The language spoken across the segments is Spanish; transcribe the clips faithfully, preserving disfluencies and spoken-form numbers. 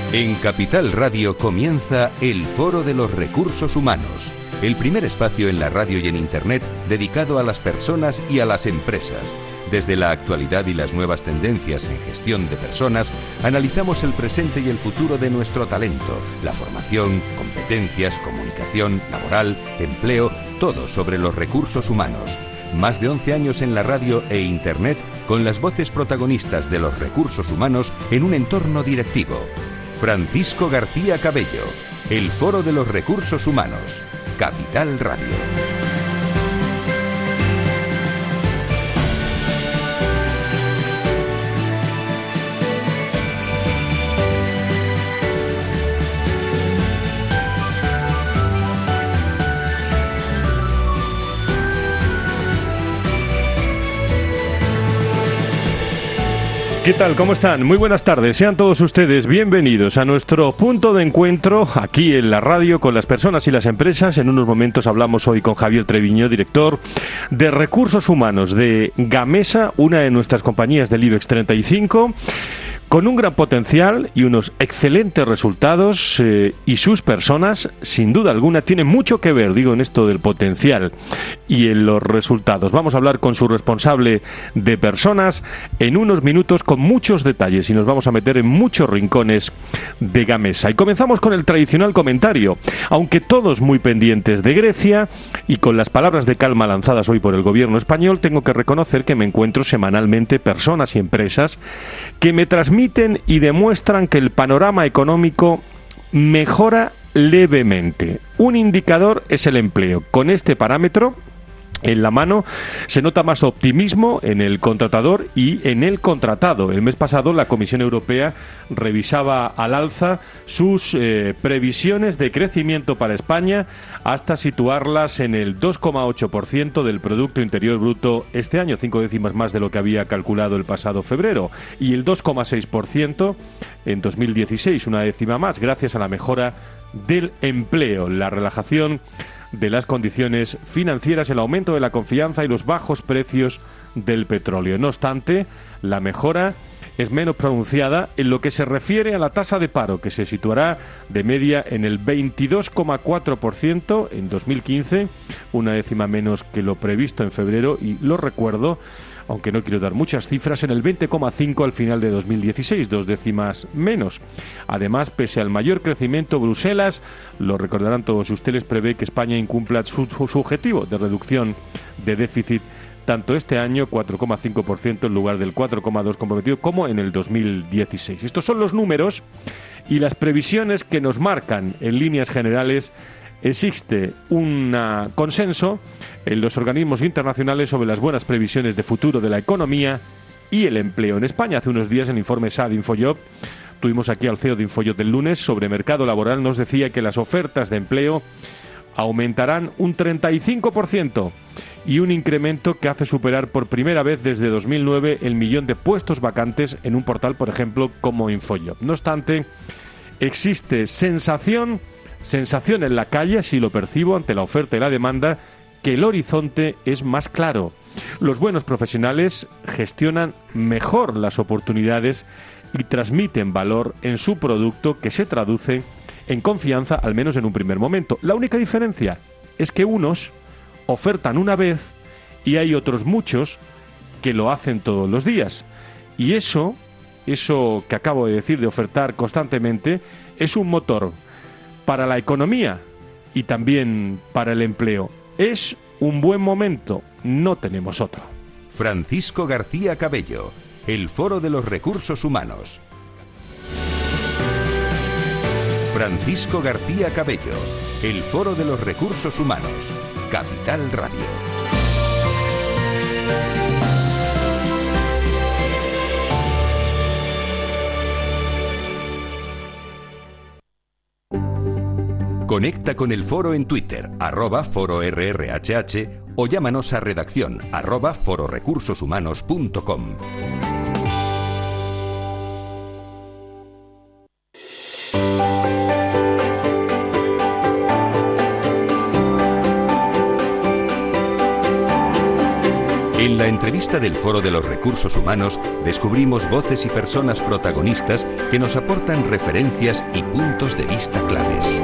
En Capital Radio comienza el Foro de los Recursos Humanos, el primer espacio en la radio y en Internet dedicado a las personas y a las empresas. Desde la actualidad y las nuevas tendencias en gestión de personas, analizamos el presente y el futuro de nuestro talento, la formación, competencias, comunicación, laboral, empleo, todo sobre los recursos humanos. Más de once años en la radio e Internet con las voces protagonistas de los recursos humanos en un entorno directivo. Francisco García Cabello, el Foro de los Recursos Humanos, Capital Radio. ¿Qué tal? ¿Cómo están? Muy buenas tardes. Sean todos ustedes bienvenidos a nuestro punto de encuentro aquí en la radio con las personas y las empresas. En unos momentos hablamos hoy con Javier Treviño, director de Recursos Humanos de Gamesa, una de nuestras compañías del IBEX treinta y cinco. Con un gran potencial y unos excelentes resultados eh, y sus personas, sin duda alguna, tienen mucho que ver, digo, en esto del potencial y en los resultados. Vamos a hablar con su responsable de personas en unos minutos con muchos detalles y nos vamos a meter en muchos rincones de Gamesa. Y comenzamos con el tradicional comentario. Aunque todos muy pendientes de Grecia y con las palabras de calma lanzadas hoy por el gobierno español, tengo que reconocer que me encuentro semanalmente personas y empresas que me transmiten y demuestran que el panorama económico mejora levemente. Un indicador es el empleo. Con este parámetro en la mano se nota más optimismo en el contratador y en el contratado. El mes pasado la Comisión Europea revisaba al alza sus eh, previsiones de crecimiento para España hasta situarlas en el dos coma ocho por ciento del Producto Interior Bruto este año, cinco décimas más de lo que había calculado el pasado febrero, y el dos coma seis por ciento en dos mil dieciséis, una décima más, gracias a la mejora del empleo, la relajación de las condiciones financieras, el aumento de la confianza y los bajos precios del petróleo. No obstante, la mejora es menos pronunciada en lo que se refiere a la tasa de paro, que se situará de media en el veintidós coma cuatro por ciento en dos mil quince, una décima menos que lo previsto en febrero, y lo recuerdo, aunque no quiero dar muchas cifras, en el veinte coma cinco al final de dos mil dieciséis, dos décimas menos. Además, pese al mayor crecimiento, Bruselas, lo recordarán todos ustedes, prevé que España incumpla su, su objetivo de reducción de déficit tanto este año, cuatro coma cinco por ciento en lugar del cuatro coma dos por ciento comprometido, como en el dos mil dieciséis. Estos son los números y las previsiones que nos marcan en líneas generales. Existe un consenso en los organismos internacionales sobre las buenas previsiones de futuro de la economía y el empleo en España. Hace unos días, en el informe S A D Infojob, tuvimos aquí al C E O de Infojob del lunes sobre mercado laboral, nos decía que las ofertas de empleo aumentarán un treinta y cinco por ciento y un incremento que hace superar por primera vez desde dos mil nueve el millón de puestos vacantes en un portal, por ejemplo, como Infojob. No obstante, existe sensación Sensación en la calle, así lo percibo, ante la oferta y la demanda, que el horizonte es más claro. Los buenos profesionales gestionan mejor las oportunidades y transmiten valor en su producto, que se traduce en confianza, al menos en un primer momento. La única diferencia es que unos ofertan una vez y hay otros muchos que lo hacen todos los días. Y eso, eso que acabo de decir de ofertar constantemente, es un motor para la economía y también para el empleo. Es un buen momento, no tenemos otro. Francisco García Cabello, el Foro de los Recursos Humanos. Francisco García Cabello, el Foro de los Recursos Humanos, Capital Radio. Conecta con el foro en Twitter, arroba foro R R H H, o llámanos a redacción, arroba fororecursoshumanos punto com. En la entrevista del Foro de los Recursos Humanos descubrimos voces y personas protagonistas que nos aportan referencias y puntos de vista claves.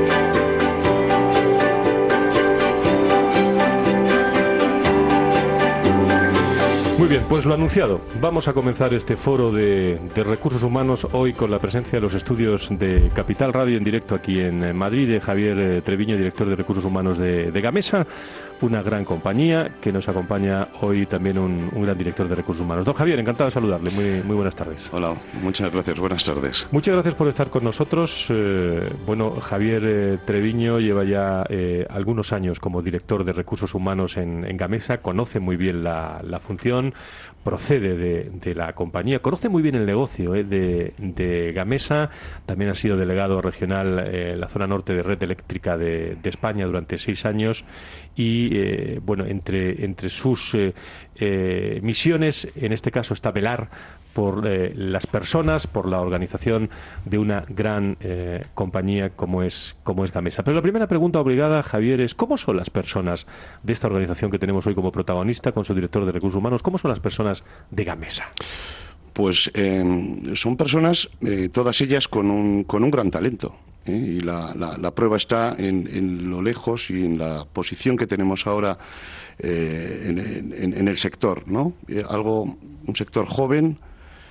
Muy bien, pues lo anunciado. Vamos a comenzar este foro de, de recursos humanos hoy con la presencia de los estudios de Capital Radio en directo aquí en Madrid, de Javier Treviño, director de recursos humanos de, de Gamesa, una gran compañía que nos acompaña hoy también un, un gran director de recursos humanos. Don Javier, encantado de saludarle. Muy, muy buenas tardes. Hola, muchas gracias. Buenas tardes. Muchas gracias por estar con nosotros. Eh, bueno, Javier eh, Treviño lleva ya eh, algunos años como director de recursos humanos en, en Gamesa, conoce muy bien la, la función, procede de, de la compañía, conoce muy bien el negocio eh, de, de Gamesa, también ha sido delegado regional eh, en la zona norte de Red Eléctrica de, de España durante seis años y, eh, bueno, entre, entre sus eh, eh, misiones, en este caso está velar por eh, las personas, por la organización de una gran eh, compañía como es, como es Gamesa. Pero la primera pregunta obligada, Javier, es ¿cómo son las personas de esta organización que tenemos hoy como protagonista con su director de recursos humanos? ¿Cómo son las personas de Gamesa? Pues eh, son personas, eh, todas ellas con un, con un gran talento. ¿eh? Y la, la, la prueba está en, en lo lejos y en la posición que tenemos ahora eh, en, en, en el sector, ¿no? Eh, algo, un sector joven,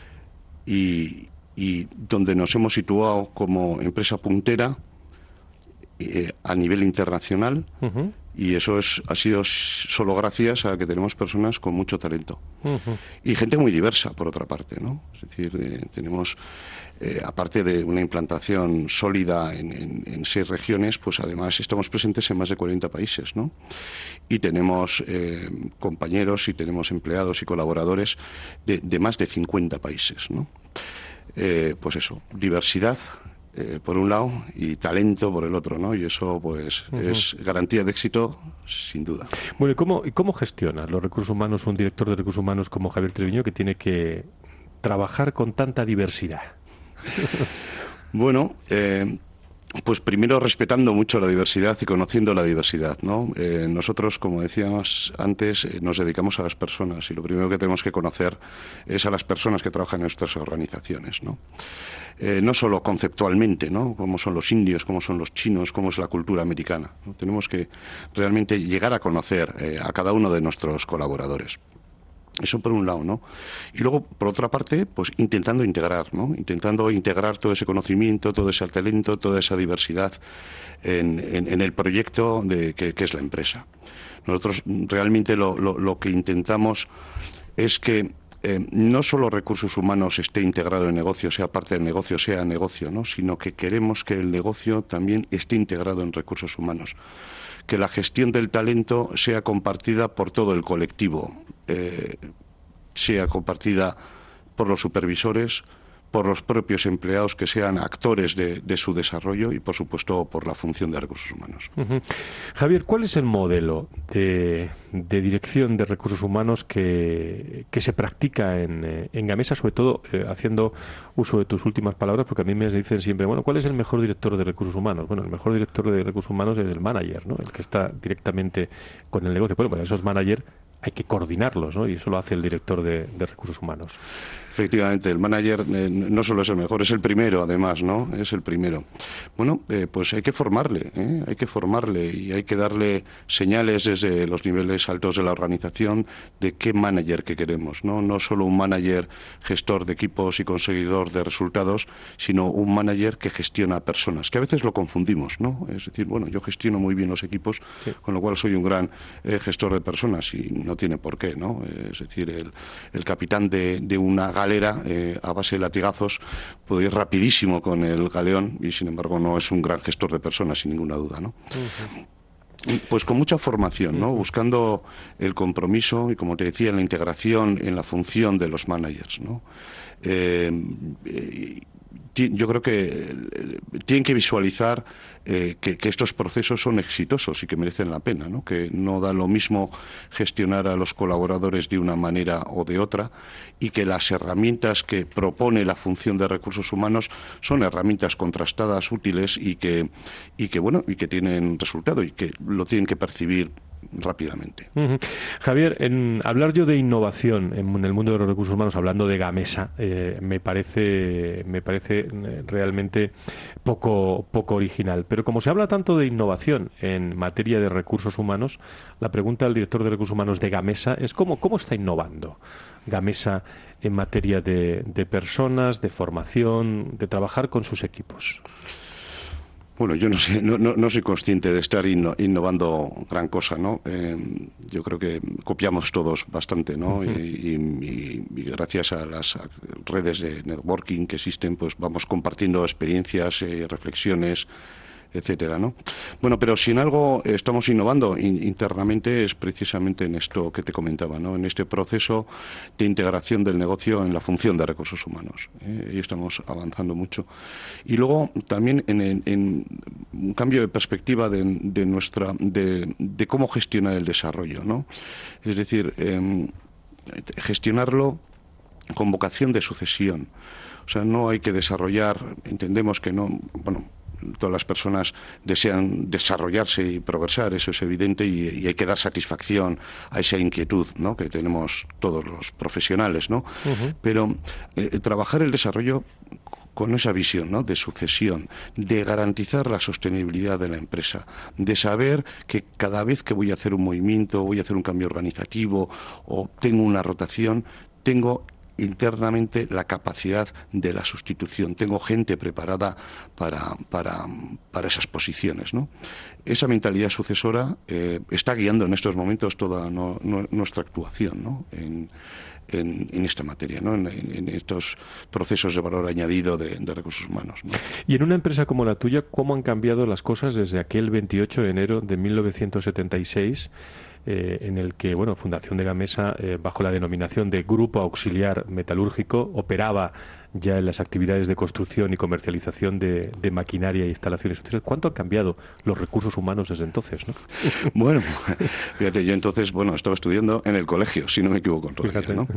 Y, y donde nos hemos situado como empresa puntera eh, a nivel internacional. Uh-huh. Y eso es ha sido solo gracias a que tenemos personas con mucho talento. Uh-huh. Y gente muy diversa, por otra parte, ¿no? Es decir, eh, tenemos, eh, aparte de una implantación sólida en, en, en seis regiones, pues además estamos presentes en más de cuarenta países, ¿no? Y tenemos eh, compañeros y tenemos empleados y colaboradores de, de más de cincuenta países, ¿no? Eh, pues eso, diversidad eh, por un lado y talento por el otro, ¿no? Y eso pues uh-huh. es garantía de éxito sin duda. Bueno, ¿y cómo, y cómo gestiona los recursos humanos un director de recursos humanos como Javier Treviño, que tiene que trabajar con tanta diversidad? Bueno, eh, pues primero respetando mucho la diversidad y conociendo la diversidad, ¿no? Eh, nosotros, como decíamos antes, eh, nos dedicamos a las personas y lo primero que tenemos que conocer es a las personas que trabajan en nuestras organizaciones, ¿no? Eh, no solo conceptualmente, ¿no? Cómo son los indios, cómo son los chinos, cómo es la cultura americana, ¿no? Tenemos que realmente llegar a conocer eh, a cada uno de nuestros colaboradores. Eso por un lado, ¿no? Y luego, por otra parte, pues intentando integrar, ¿no? Intentando integrar todo ese conocimiento, todo ese talento, toda esa diversidad en, en, en el proyecto de, que, que es la empresa. Nosotros realmente lo, lo, lo que intentamos es que eh, no solo recursos humanos esté integrado en negocio, sea parte del negocio, sea negocio, ¿no? Sino que queremos que el negocio también esté integrado en recursos humanos. Que la gestión del talento sea compartida por todo el colectivo, eh, sea compartida por los supervisores, por los propios empleados que sean actores de, de su desarrollo y, por supuesto, por la función de recursos humanos. Uh-huh. Javier, ¿cuál es el modelo de, de dirección de recursos humanos que, que se practica en, en Gamesa, sobre todo eh, haciendo uso de tus últimas palabras, porque a mí me dicen siempre, bueno, ¿cuál es el mejor director de recursos humanos? Bueno, el mejor director de recursos humanos es el manager, ¿no? El que está directamente con el negocio. Bueno, para esos managers hay que coordinarlos, ¿no? Y eso lo hace el director de, de recursos humanos. Efectivamente, el manager eh, no solo es el mejor, es el primero, además, ¿no? Es el primero. Bueno, eh, pues hay que formarle, ¿eh? Hay que formarle y hay que darle señales desde los niveles altos de la organización de qué manager que queremos, ¿no? No solo un manager gestor de equipos y conseguidor de resultados, sino un manager que gestiona personas, que a veces lo confundimos, ¿no? Es decir, bueno, yo gestiono muy bien los equipos, sí, con lo cual soy un gran eh, gestor de personas y no tiene por qué, ¿no? Es decir, el, el capitán de, de una galera Eh, a base de latigazos puede ir rapidísimo con el galeón y sin embargo no es un gran gestor de personas sin ninguna duda, ¿no? Uh-huh. Pues con mucha formación, ¿no? Uh-huh. Buscando el compromiso y, como te decía, la integración en la función de los managers, ¿no? Eh, eh, yo creo que tienen que visualizar eh, que, que estos procesos son exitosos y que merecen la pena, ¿no? Que no da lo mismo gestionar a los colaboradores de una manera o de otra y que las herramientas que propone la función de recursos humanos son herramientas contrastadas, útiles y que, y que bueno, y que tienen resultado y que lo tienen que percibir rápidamente. Uh-huh. Javier, en hablar yo de innovación en el mundo de los recursos humanos, hablando de Gamesa, eh, me parece me parece realmente poco poco original. Pero como se habla tanto de innovación en materia de recursos humanos, la pregunta al director de recursos humanos de Gamesa es cómo cómo está innovando Gamesa en materia de, de personas, de formación, de trabajar con sus equipos. Bueno, yo no sé, no, no, no soy consciente de estar inno, innovando gran cosa, ¿no? Eh, yo creo que copiamos todos bastante, ¿no? Uh-huh. y, y, y gracias a las redes de networking que existen, pues vamos compartiendo experiencias, eh, reflexiones, etcétera, ¿no? Bueno, pero si en algo estamos innovando in, internamente es precisamente en esto que te comentaba, ¿no? En este proceso de integración del negocio en la función de recursos humanos. ¿eh? Y estamos avanzando mucho. Y luego también en, en, en un cambio de perspectiva de, de nuestra de, de cómo gestionar el desarrollo, ¿no? Es decir, eh, gestionarlo con vocación de sucesión. O sea, no hay que desarrollar, entendemos que no, bueno, todas las personas desean desarrollarse y progresar, eso es evidente, y, y hay que dar satisfacción a esa inquietud, ¿no?, que tenemos todos los profesionales, ¿no? Uh-huh. Pero eh, trabajar el desarrollo con esa visión, ¿no?, de sucesión, de garantizar la sostenibilidad de la empresa, de saber que cada vez que voy a hacer un movimiento, voy a hacer un cambio organizativo o tengo una rotación, tengo internamente la capacidad de la sustitución. Tengo gente preparada para, para, para esas posiciones, ¿no? Esa mentalidad sucesora eh, está guiando en estos momentos toda no, no, nuestra actuación, ¿no?, en, en, en esta materia, ¿no?, en, en estos procesos de valor añadido de, de recursos humanos, ¿no? Y en una empresa como la tuya, ¿cómo han cambiado las cosas desde aquel veintiocho de enero de mil novecientos setenta y seis? Eh, en el que, bueno, Fundación de Gamesa, eh, bajo la denominación de Grupo Auxiliar Metalúrgico, operaba ya en las actividades de construcción y comercialización de, de maquinaria e instalaciones. ¿Cuánto han cambiado los recursos humanos desde entonces, no? Bueno, fíjate, yo entonces, bueno, estaba estudiando en el colegio, si no me equivoco todavía, ¿no?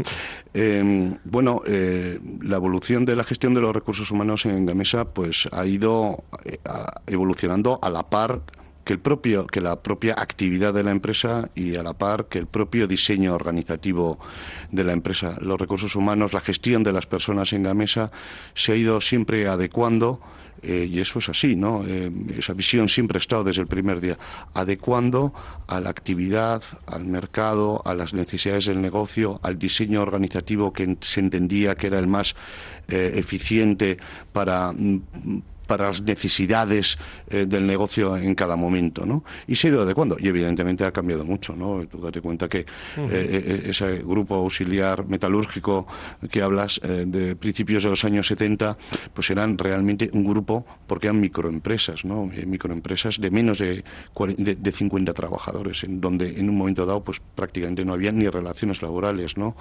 Eh, bueno, eh, la evolución de la gestión de los recursos humanos en Gamesa, pues ha ido eh, a, evolucionando a la par que el propio que la propia actividad de la empresa y a la par que el propio diseño organizativo de la empresa. Los recursos humanos, la gestión de las personas en Gamesa se ha ido siempre adecuando, eh, y eso es así, ¿no? Eh, esa visión siempre ha estado desde el primer día, adecuando a la actividad, al mercado, a las necesidades del negocio, al diseño organizativo que se entendía que era el más eh, eficiente para para las necesidades eh, del negocio en cada momento, ¿no? Y se ha ido adecuando, y evidentemente ha cambiado mucho, ¿no? Tú date cuenta que uh-huh. eh, ese grupo auxiliar metalúrgico que hablas eh, de principios de los años setenta, pues eran realmente un grupo, porque eran microempresas, ¿no? Eh, microempresas de menos de, de, de cincuenta trabajadores, en donde en un momento dado pues prácticamente no había ni relaciones laborales, ¿no?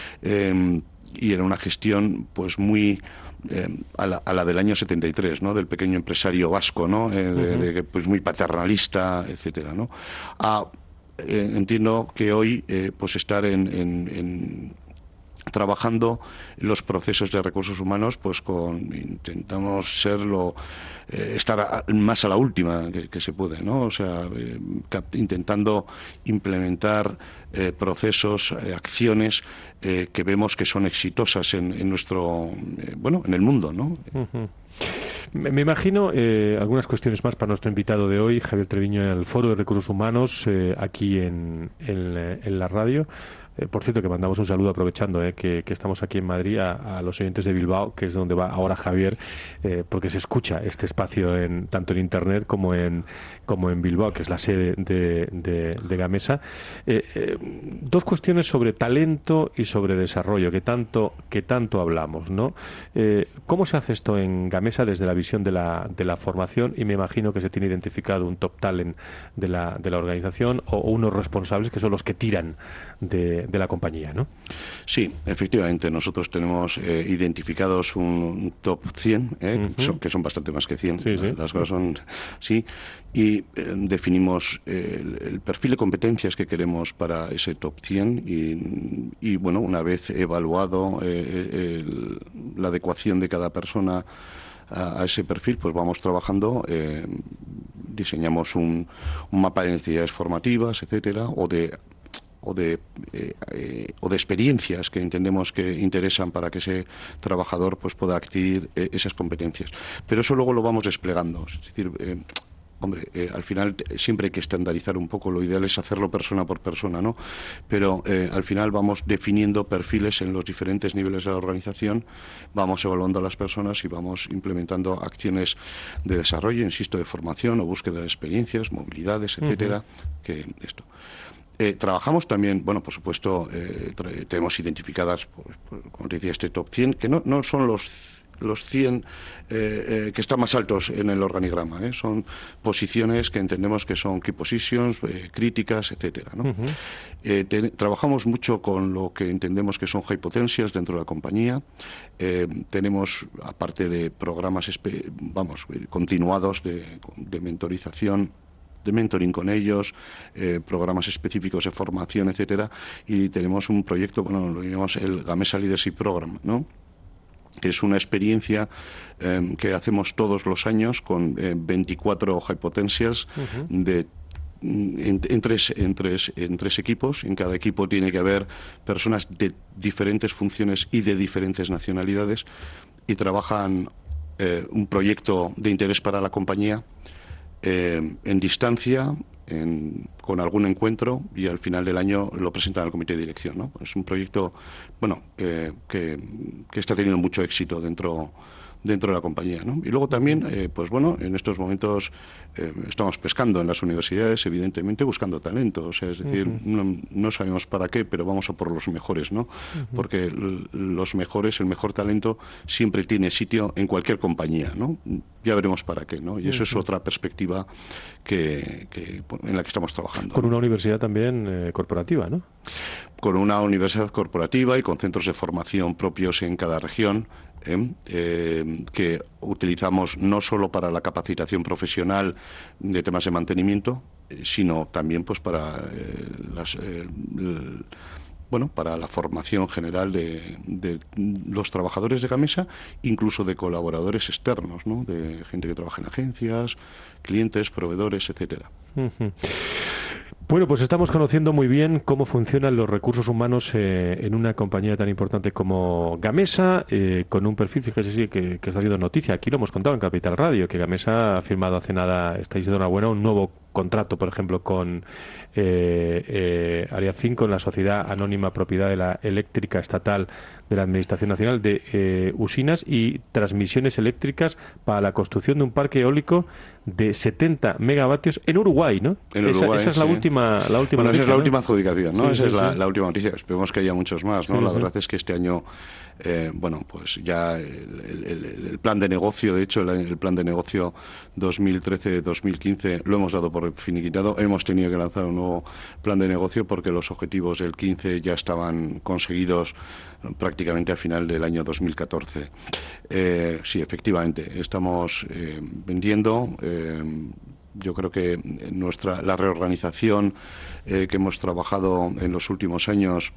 Eh, y era una gestión pues muy Eh, a, la, a la del año setenta y tres, ¿no?, del pequeño empresario vasco, ¿no?, eh, de, uh-huh. de, pues muy paternalista, etcétera, ¿no? A, eh, entiendo que hoy eh, pues estar en, en, en trabajando los procesos de recursos humanos, pues con intentamos serlo eh, estar a, más a la última que, que se puede, ¿no? O sea, eh, cap, intentando implementar eh, procesos, eh, acciones eh, que vemos que son exitosas en, en nuestro, eh, bueno, en el mundo, ¿no? Uh-huh. Me, me imagino eh, algunas cuestiones más para nuestro invitado de hoy, Javier Treviño, en el Foro de Recursos Humanos, eh, aquí en, en, en la radio. Eh, por cierto, que mandamos un saludo aprovechando eh, que, que estamos aquí en Madrid a, a los oyentes de Bilbao, que es donde va ahora Javier, eh, porque se escucha este espacio en, tanto en Internet como en como en Bilbao, que es la sede de, de, de Gamesa. Eh, eh, dos cuestiones sobre talento y sobre desarrollo, que tanto que tanto hablamos, ¿no? Eh, ¿Cómo se hace esto en Gamesa desde la visión de la, de la formación? Y me imagino que se tiene identificado un top talent de la, de la organización o, o unos responsables que son los que tiran de de la compañía, ¿no? Sí, efectivamente, nosotros tenemos eh, identificados un, un top cien, eh, uh-huh. son, que son bastante más que cien, sí, sí. Las cosas son, sí, y eh, definimos eh, el, el perfil de competencias que queremos para ese top cien y, y bueno, una vez evaluado eh, el, la adecuación de cada persona a ese perfil, pues vamos trabajando eh, diseñamos un, un mapa de necesidades formativas, etcétera, o de o de eh, eh, o de experiencias que entendemos que interesan para que ese trabajador pues pueda adquirir eh, esas competencias. Pero eso luego lo vamos desplegando. Es decir, eh, hombre, eh, al final siempre hay que estandarizar un poco. Lo ideal es hacerlo persona por persona, ¿no? Pero eh, al final vamos definiendo perfiles en los diferentes niveles de la organización, vamos evaluando a las personas y vamos implementando acciones de desarrollo, insisto, de formación o búsqueda de experiencias, movilidades, etcétera, uh-huh. que esto. Eh, trabajamos también, bueno, por supuesto, eh, tra- tenemos identificadas, pues, pues, como te decía, este top cien, que no, no son los los cien eh, eh, que están más altos en el organigrama, ¿eh? Son posiciones que entendemos que son key positions, eh, críticas, etcétera, ¿no? Uh-huh. eh, te, trabajamos mucho con lo que entendemos que son high potentials dentro de la compañía. Eh, tenemos, aparte de programas espe- vamos, continuados de, de mentorización, de mentoring con ellos, eh, programas específicos de formación, etcétera, y tenemos un proyecto, bueno, lo llamamos el Gamesa Leadership Program, ¿no? Que es una experiencia eh, que hacemos todos los años con eh, veinticuatro high potentials uh-huh. de En, en, tres, en, tres, en tres equipos. En cada equipo tiene que haber personas de diferentes funciones y de diferentes nacionalidades y trabajan eh, un proyecto de interés para la compañía eh, en distancia, en, con algún encuentro, y al final del año lo presentan al comité de dirección, ¿no? Es un proyecto, bueno, eh, que, que está teniendo mucho éxito dentro dentro de la compañía, ¿no? Y luego también, eh, pues bueno, en estos momentos eh, estamos pescando en las universidades, evidentemente, buscando talento. O sea, es decir, uh-huh. no, no sabemos para qué, pero vamos a por los mejores, ¿no? Uh-huh. Porque l- los mejores, el mejor talento siempre tiene sitio en cualquier compañía, ¿no? Ya veremos para qué, ¿no? Y eso uh-huh. es otra perspectiva que, que en la que estamos trabajando. Con una universidad también eh, corporativa, ¿no? Con una universidad corporativa y con centros de formación propios en cada región. Eh, eh, que utilizamos no solo para la capacitación profesional de temas de mantenimiento, eh, sino también pues para eh, las, eh, el, bueno, para la formación general de, de los trabajadores de Gamesa, incluso de colaboradores externos, ¿no? De gente que trabaja en agencias, clientes, proveedores, etcétera. Uh-huh. Bueno, pues estamos conociendo muy bien cómo funcionan los recursos humanos eh, en una compañía tan importante como Gamesa, eh, con un perfil, fíjese, sí, que, que está haciendo noticia. Aquí lo hemos contado en Capital Radio, que Gamesa ha firmado hace nada, estáis de enhorabuena, un nuevo contrato, por ejemplo, con eh, eh, Área cinco, en la Sociedad Anónima Propiedad de la Eléctrica Estatal de la Administración Nacional de eh, Usinas y Transmisiones Eléctricas para la construcción de un parque eólico de setenta megavatios en Uruguay, ¿no? En Uruguay, esa, esa es la sí. última, la última bueno, noticia, esa es la ¿no? última adjudicación, ¿no? Sí, esa sí, es la, sí. la última noticia. Esperemos que haya muchos más, ¿no? Sí, la sí. verdad es que este año, eh, bueno, pues ya el, el, el plan de negocio, de hecho, el, el plan de negocio dos mil trece dos mil quince lo hemos dado por finiquitado. Hemos tenido que lanzar un nuevo plan de negocio porque los objetivos del quince ya estaban conseguidos prácticamente al final del año dos mil catorce. Eh, sí, efectivamente, estamos eh, vendiendo. Eh, Yo creo que nuestra la reorganización eh, que hemos trabajado en los últimos años,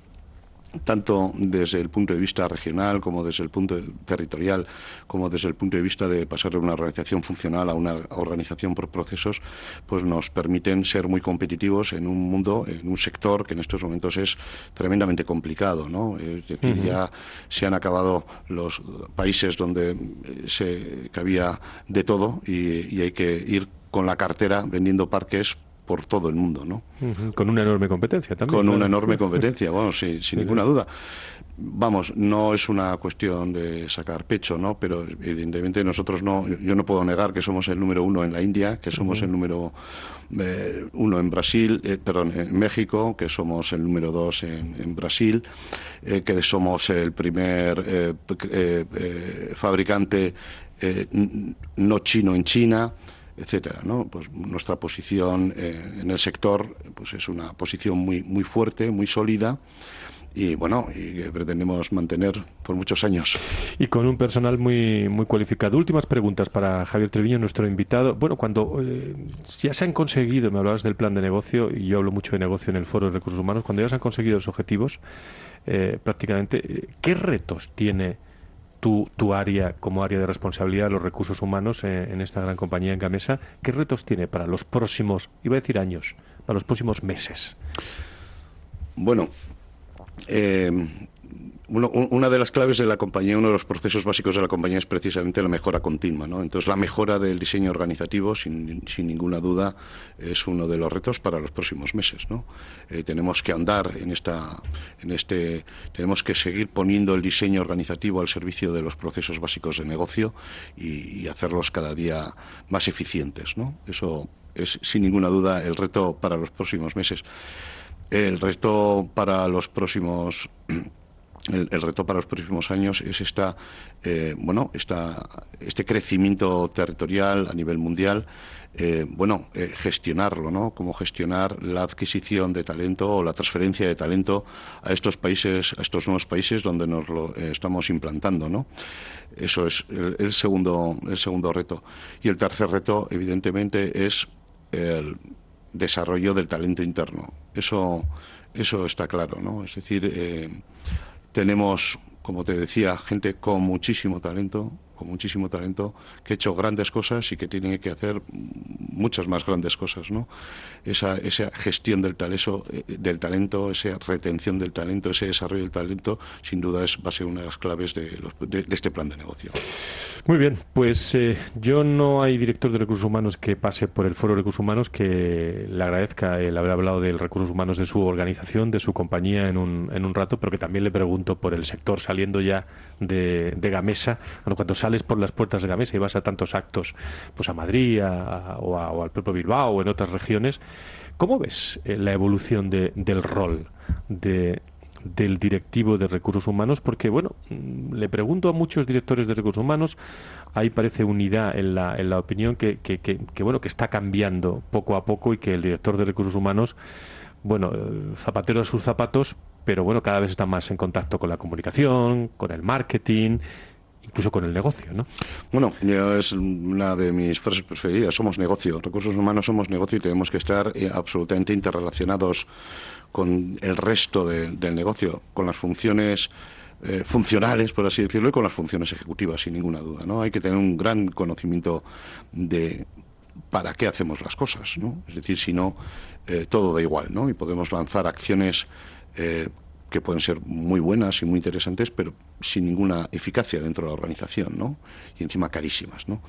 tanto desde el punto de vista regional como desde el punto de, territorial, como desde el punto de vista de pasar de una organización funcional a una organización por procesos, pues nos permiten ser muy competitivos en un mundo, en un sector que en estos momentos es tremendamente complicado, ¿no? Es decir, uh-huh. ya se han acabado los países donde se cabía de todo y, y hay que ir con la cartera vendiendo parques por todo el mundo, ¿no? Uh-huh. Con una enorme competencia también. Con claro. una enorme competencia, bueno, sí, sin ninguna duda. Vamos, no es una cuestión de sacar pecho, ¿no? Pero evidentemente nosotros no, yo no puedo negar que somos el número uno en la India, que somos uh-huh. el número eh, uno en Brasil, eh, perdón, en México, que somos el número dos en, en Brasil, eh, que somos el primer eh, eh, eh, fabricante eh, no chino en China, etcétera, ¿no? Pues nuestra posición eh, en el sector pues es una posición muy muy fuerte, muy sólida y bueno, y que pretendemos mantener por muchos años. Y con un personal muy muy cualificado. Últimas preguntas para Javier Treviño, nuestro invitado. Bueno, cuando eh, ya se han conseguido, me hablabas del plan de negocio, y yo hablo mucho de negocio en el Foro de Recursos Humanos, cuando ya se han conseguido los objetivos, eh, prácticamente, ¿qué retos tiene tu, tu área como área de responsabilidad de los recursos humanos en, en esta gran compañía en Gamesa, ¿qué retos tiene para los próximos, iba a decir años, para los próximos meses? Bueno, eh, uno, una de las claves de la compañía, uno de los procesos básicos de la compañía es precisamente la mejora continua, ¿no? Entonces, la mejora del diseño organizativo, sin, sin ninguna duda, es uno de los retos para los próximos meses, ¿no? Eh, tenemos que andar en esta, en este, tenemos que seguir poniendo el diseño organizativo al servicio de los procesos básicos de negocio y, y hacerlos cada día más eficientes, ¿no? Eso es, sin ninguna duda, el reto para los próximos meses. El reto para los próximos El, el reto para los próximos años es esta, eh, bueno, esta, este crecimiento territorial a nivel mundial, eh, bueno, eh, gestionarlo, ¿no? Cómo gestionar la adquisición de talento o la transferencia de talento a estos países, a estos nuevos países donde nos lo eh, estamos implantando, ¿no? Eso es el, el segundo, el segundo reto. Y el tercer reto, evidentemente, es el desarrollo del talento interno. Eso, eso está claro, ¿no? Es decir, eh, tenemos, como te decía, gente con muchísimo talento, con muchísimo talento, que ha hecho grandes cosas y que tiene que hacer muchas más grandes cosas, ¿no? Esa, esa gestión del talento, del talento, esa retención del talento, ese desarrollo del talento, sin duda es, va a ser una de las claves de, los, de, de este plan de negocio. Muy bien, pues eh, yo no hay director de recursos humanos que pase por el Foro de Recursos Humanos que le agradezca el haber hablado de recursos humanos de su organización, de su compañía en un, en un rato, pero que también le pregunto por el sector saliendo ya de, de Gamesa. Bueno, cuando sales por las puertas de Gamesa y vas a tantos actos, pues a Madrid a, a, o, a, o al propio Bilbao o en otras regiones, ¿cómo ves eh, la evolución de, del rol de del directivo de recursos humanos? Porque, bueno, le pregunto a muchos directores de recursos humanos, ahí parece unidad en la, en la opinión que, que, que, que, bueno, que está cambiando poco a poco y que el director de recursos humanos, bueno, zapatero a sus zapatos, pero bueno, cada vez está más en contacto con la comunicación, con el marketing, incluso con el negocio, ¿no? Bueno, es una de mis frases preferidas, somos negocio, recursos humanos somos negocio y tenemos que estar eh, absolutamente interrelacionados con el resto de, del negocio, con las funciones eh, funcionales, por así decirlo, y con las funciones ejecutivas, sin ninguna duda, ¿no? Hay que tener un gran conocimiento de para qué hacemos las cosas, ¿no? Es decir, si no, eh, todo da igual, ¿no? Y podemos lanzar acciones eh, que pueden ser muy buenas y muy interesantes, pero sin ninguna eficacia dentro de la organización, ¿no? Y encima carísimas, ¿no?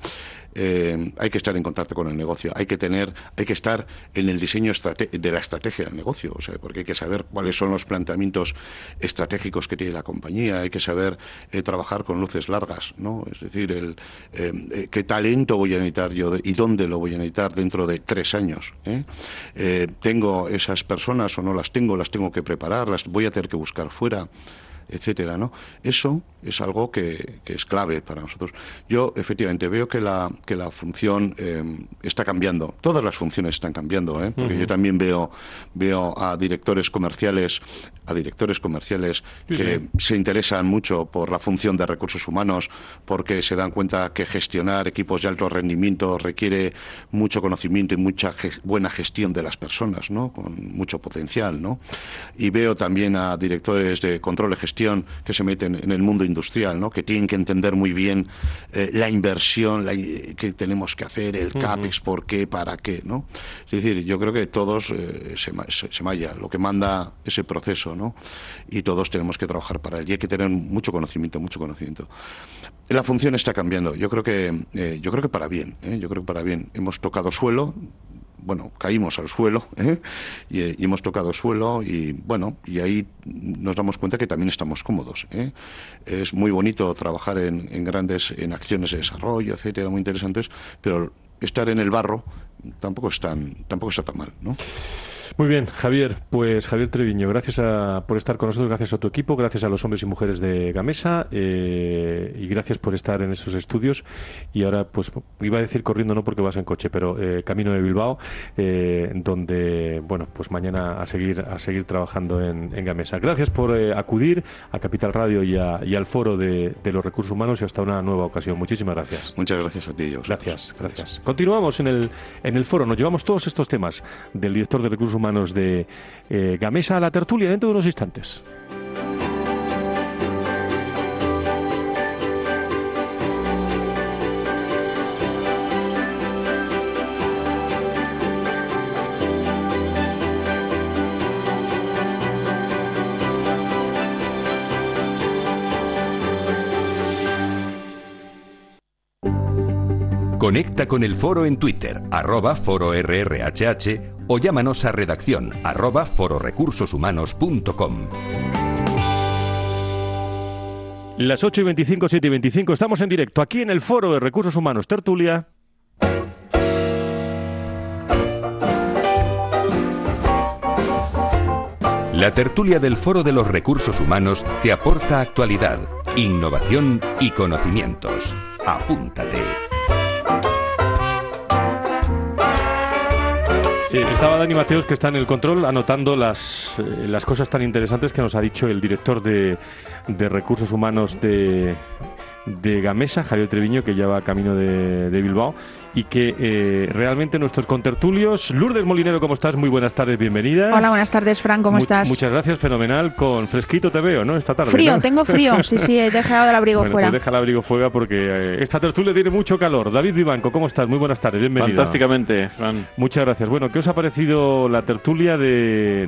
Eh, hay que estar en contacto con el negocio, hay que tener, hay que estar en el diseño estrate- de la estrategia del negocio, o sea, porque hay que saber cuáles son los planteamientos estratégicos que tiene la compañía, hay que saber eh, trabajar con luces largas, ¿no? Es decir, el eh, eh, qué talento voy a necesitar yo de, y dónde lo voy a necesitar dentro de tres años. ¿eh? Eh, tengo esas personas o no las tengo, las tengo que preparar, las voy a tener que buscar fuera, etcétera, ¿no? Eso es algo que, que es clave para nosotros. Yo efectivamente veo que la que la función eh, está cambiando. Todas las funciones están cambiando, ¿eh? Porque uh-huh. yo también veo veo a directores comerciales a directores comerciales sí, que sí. se interesan mucho por la función de recursos humanos, porque se dan cuenta que gestionar equipos de alto rendimiento requiere mucho conocimiento y mucha ge- buena gestión de las personas, ¿no? Con mucho potencial, ¿no? Y veo también a directores de control de gestión que se meten en el mundo industrial, ¿no? Que tienen que entender muy bien eh, la inversión la, que tenemos que hacer, el uh-huh. CAPEX, por qué, para qué, ¿no? Es decir, yo creo que todos eh, se, se, se malla lo que manda ese proceso, ¿no? Y todos tenemos que trabajar para él y hay que tener mucho conocimiento, mucho conocimiento. La función está cambiando. Yo creo que, eh, yo creo que para bien, ¿eh? Yo creo que para bien. Hemos tocado suelo. Bueno, caímos al suelo ¿eh? y, y hemos tocado suelo y bueno, y ahí nos damos cuenta que también estamos cómodos. ¿eh? Es muy bonito trabajar en, en grandes, en acciones de desarrollo, etcétera, muy interesantes, pero estar en el barro tampoco es tan, tampoco está tan mal, ¿no? Muy bien, Javier, pues Javier Treviño, gracias a, por estar con nosotros, gracias a tu equipo, gracias a los hombres y mujeres de Gamesa eh, y gracias por estar en estos estudios. Y ahora, pues, iba a decir corriendo, no porque vas en coche, pero eh, camino de Bilbao, eh, donde, bueno, pues mañana a seguir a seguir trabajando en, en Gamesa. Gracias por eh, acudir a Capital Radio y, a, y al Foro de, de los Recursos Humanos y hasta una nueva ocasión. Muchísimas gracias. Muchas gracias a ti. Gracias, gracias, gracias. Continuamos en el, en el Foro, nos llevamos todos estos temas del director de Recursos Humanos de eh, Gamesa a la tertulia dentro de unos instantes. Conecta con el foro en Twitter, arroba foro R R H H, o llámanos a redacción, arroba fororecursoshumanos punto com. Las ocho y veinticinco, siete y veinticinco, estamos en directo aquí en el Foro de Recursos Humanos Tertulia. La tertulia del Foro de los Recursos Humanos te aporta actualidad, innovación y conocimientos. Apúntate. Eh, estaba Dani Mateos, que está en el control, anotando las, eh, las cosas tan interesantes que nos ha dicho el director de, de Recursos Humanos de, de Gamesa, Javier Treviño, que ya va camino de, de Bilbao, y que eh, realmente nuestros contertulios... Lourdes Molinero, ¿cómo estás? Muy buenas tardes, bienvenida. Hola, buenas tardes, Fran, ¿cómo Mu- estás? Muchas gracias, fenomenal. Con fresquito te veo, ¿no? Esta tarde, Frío, ¿no? tengo frío, sí, sí, he dejado el abrigo bueno, fuera. Pues deja el abrigo fuera porque eh, esta tertulia tiene mucho calor. David Vivanco, ¿cómo estás? Muy buenas tardes, bienvenido. Fantásticamente, Fran. Muchas gracias. Bueno, ¿qué os ha parecido la tertulia de,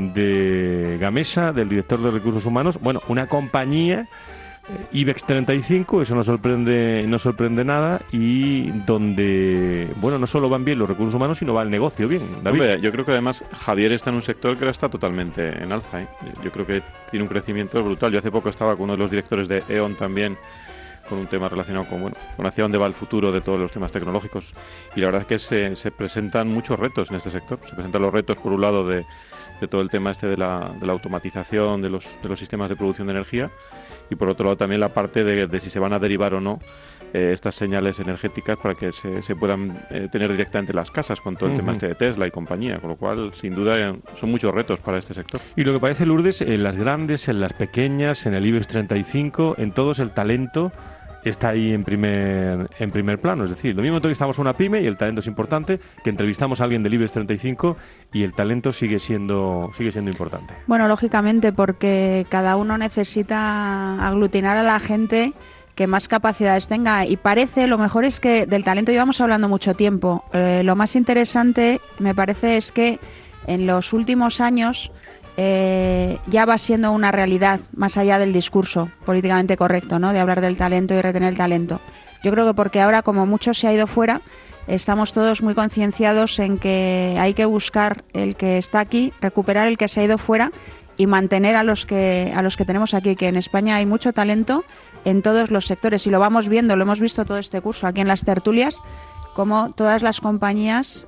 de Gamesa, del director de Recursos Humanos? Bueno, una compañía, eh, IBEX treinta y cinco, eso no sorprende, no sorprende nada, y donde, bueno, no solo van bien los recursos humanos, sino va el negocio bien. David. Hombre, yo creo que además Javier está en un sector que ahora está totalmente en alza, ¿eh? Yo creo que tiene un crecimiento brutal. Yo hace poco estaba con uno de los directores de E O N también, con un tema relacionado con, bueno, con hacia dónde va el futuro de todos los temas tecnológicos. Y la verdad es que se, se presentan muchos retos en este sector. Se presentan los retos, por un lado, de, de todo el tema este de la, de la automatización de los, de los sistemas de producción de energía, y por otro lado también la parte de, de si se van a derivar o no eh, estas señales energéticas para que se, se puedan eh, tener directamente en las casas, con todo el Uh-huh. tema este de Tesla y compañía, con lo cual, sin duda, eh, son muchos retos para este sector. Y lo que parece, Lourdes, en las grandes, en las pequeñas, en el IBEX treinta y cinco, en todos el talento está ahí en primer en primer plano. Es decir, lo mismo entrevistamos a una pyme y el talento es importante, que entrevistamos a alguien del IBEX treinta y cinco y el talento sigue siendo sigue siendo importante. Bueno, lógicamente, porque cada uno necesita aglutinar a la gente que más capacidades tenga, y parece, lo mejor es que del talento llevamos hablando mucho tiempo. Eh, lo más interesante, me parece, es que en los últimos años eh, ya va siendo una realidad, más allá del discurso políticamente correcto, ¿no?, de hablar del talento y retener el talento. Yo creo que porque ahora, como mucho se ha ido fuera, estamos todos muy concienciados en que hay que buscar el que está aquí, recuperar el que se ha ido fuera y mantener a los que a los que tenemos aquí, que en España hay mucho talento en todos los sectores, y lo vamos viendo, lo hemos visto todo este curso aquí en las tertulias, como todas las compañías,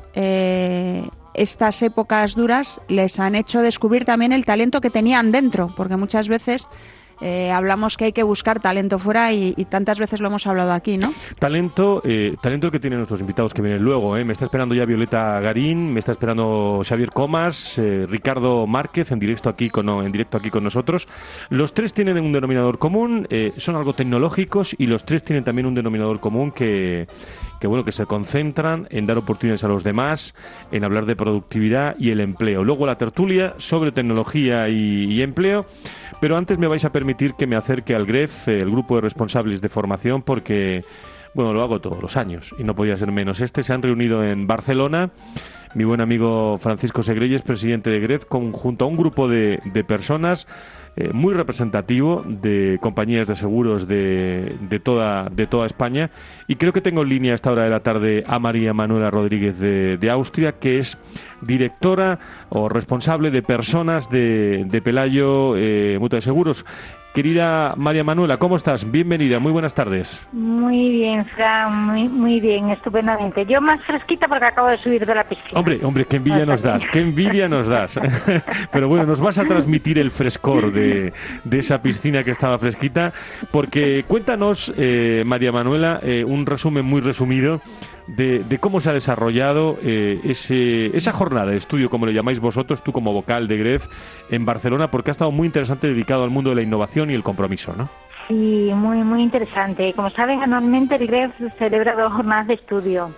eh, estas épocas duras les han hecho descubrir también el talento que tenían dentro, porque muchas veces eh, hablamos que hay que buscar talento fuera y, y tantas veces lo hemos hablado aquí, ¿no? Talento, eh, talento el que tienen nuestros invitados que vienen luego, ¿eh? Me está esperando ya Violeta Garín, me está esperando Xavier Comas, eh, Ricardo Márquez en directo aquí con en directo aquí con nosotros. Los tres tienen un denominador común, eh, son algo tecnológicos, y los tres tienen también un denominador común que que bueno, que se concentran en dar oportunidades a los demás, en hablar de productividad y el empleo. Luego la tertulia sobre tecnología y, y empleo, pero antes me vais a permitir que me acerque al GREF, el grupo de responsables de formación, porque, bueno, lo hago todos los años y no podía ser menos. Este se han reunido en Barcelona. Mi buen amigo Francisco Segreyes, presidente de GREF, con, junto a un grupo de, de personas eh, muy representativo de compañías de seguros de, de, toda, de toda España. Y creo que tengo en línea a esta hora de la tarde a María Manuela Rodríguez de, de Austria, que es directora o responsable de personas de, de Pelayo eh, Mutua de Seguros. Querida María Manuela, ¿cómo estás? Bienvenida, muy buenas tardes. Muy bien, Fran, muy, muy bien, estupendamente. Yo más fresquita porque acabo de subir de la piscina. Hombre, hombre, qué envidia nos das, qué envidia nos das. Pero bueno, nos vas a transmitir el frescor de, de esa piscina que estaba fresquita, porque cuéntanos, eh, María Manuela, eh, un resumen muy resumido de, de cómo se ha desarrollado eh, ese, esa jornada de estudio, como lo llamáis vosotros, tú como vocal de GREF, en Barcelona, porque ha estado muy interesante, dedicado al mundo de la innovación y el compromiso, ¿no? Sí, muy, muy interesante. Como saben, anualmente el GREF celebra dos jornadas de estudio.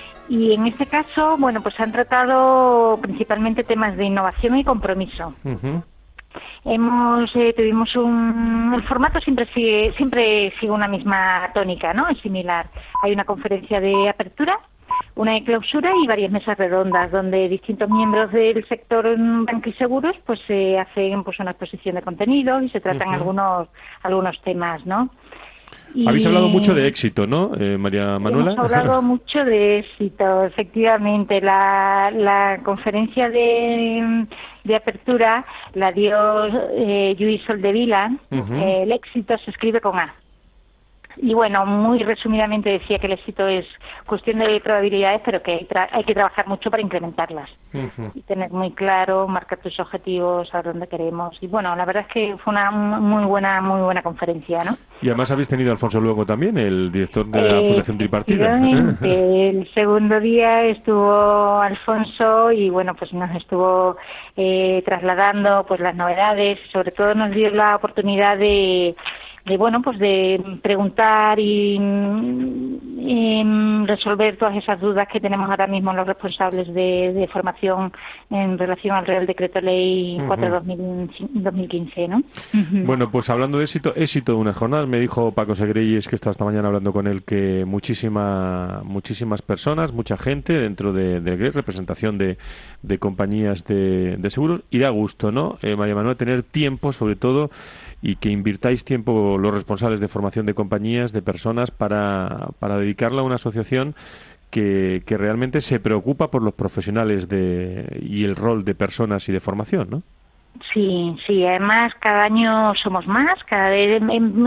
Y en este caso, bueno, pues se han tratado principalmente temas de innovación y compromiso. Uh-huh. Hemos eh, tuvimos un el formato siempre sigue siempre sigue una misma tónica, ¿no? Es similar. Hay una conferencia de apertura, una de clausura y varias mesas redondas donde distintos miembros del sector banco y seguros pues se eh, hacen pues una exposición de contenidos y se tratan uh-huh. algunos algunos temas, ¿no? Y habéis hablado mucho de éxito, ¿no, eh, María Manuela? Hemos hablado mucho de éxito, efectivamente. La, la conferencia de, de apertura la dio eh, Lluís Soldevila. Uh-huh. eh, el éxito se escribe con A. Y bueno, muy resumidamente decía que el éxito es cuestión de probabilidades, pero que hay, tra- hay que trabajar mucho para incrementarlas. Uh-huh. Y tener muy claro, marcar tus objetivos, a dónde queremos. Y bueno, la verdad es que fue una muy buena muy buena conferencia, ¿no? Y además habéis tenido a Alfonso Luego también, el director de la eh, Fundación Tripartida. El segundo día estuvo Alfonso y bueno, pues nos estuvo eh, trasladando pues las novedades. Sobre todo nos dio la oportunidad de de bueno pues de preguntar y, y resolver todas esas dudas que tenemos ahora mismo los responsables de, de formación en relación al Real Decreto Ley cuatro barra dos mil quince, ¿no? Bueno, pues hablando de éxito, éxito de unas jornadas, me dijo Paco Segreyes, que estaba esta mañana hablando con él, que muchísima, muchísimas personas, mucha gente dentro de, de, de representación de, de compañías de, de seguros, y da gusto, ¿no, eh, María Manuel, tener tiempo, sobre todo, y que invirtáis tiempo los responsables de formación de compañías, de personas, para, para dedicarla a una asociación que, que realmente se preocupa por los profesionales de, y el rol de personas y de formación, ¿no? Sí, sí, además cada año somos más, cada vez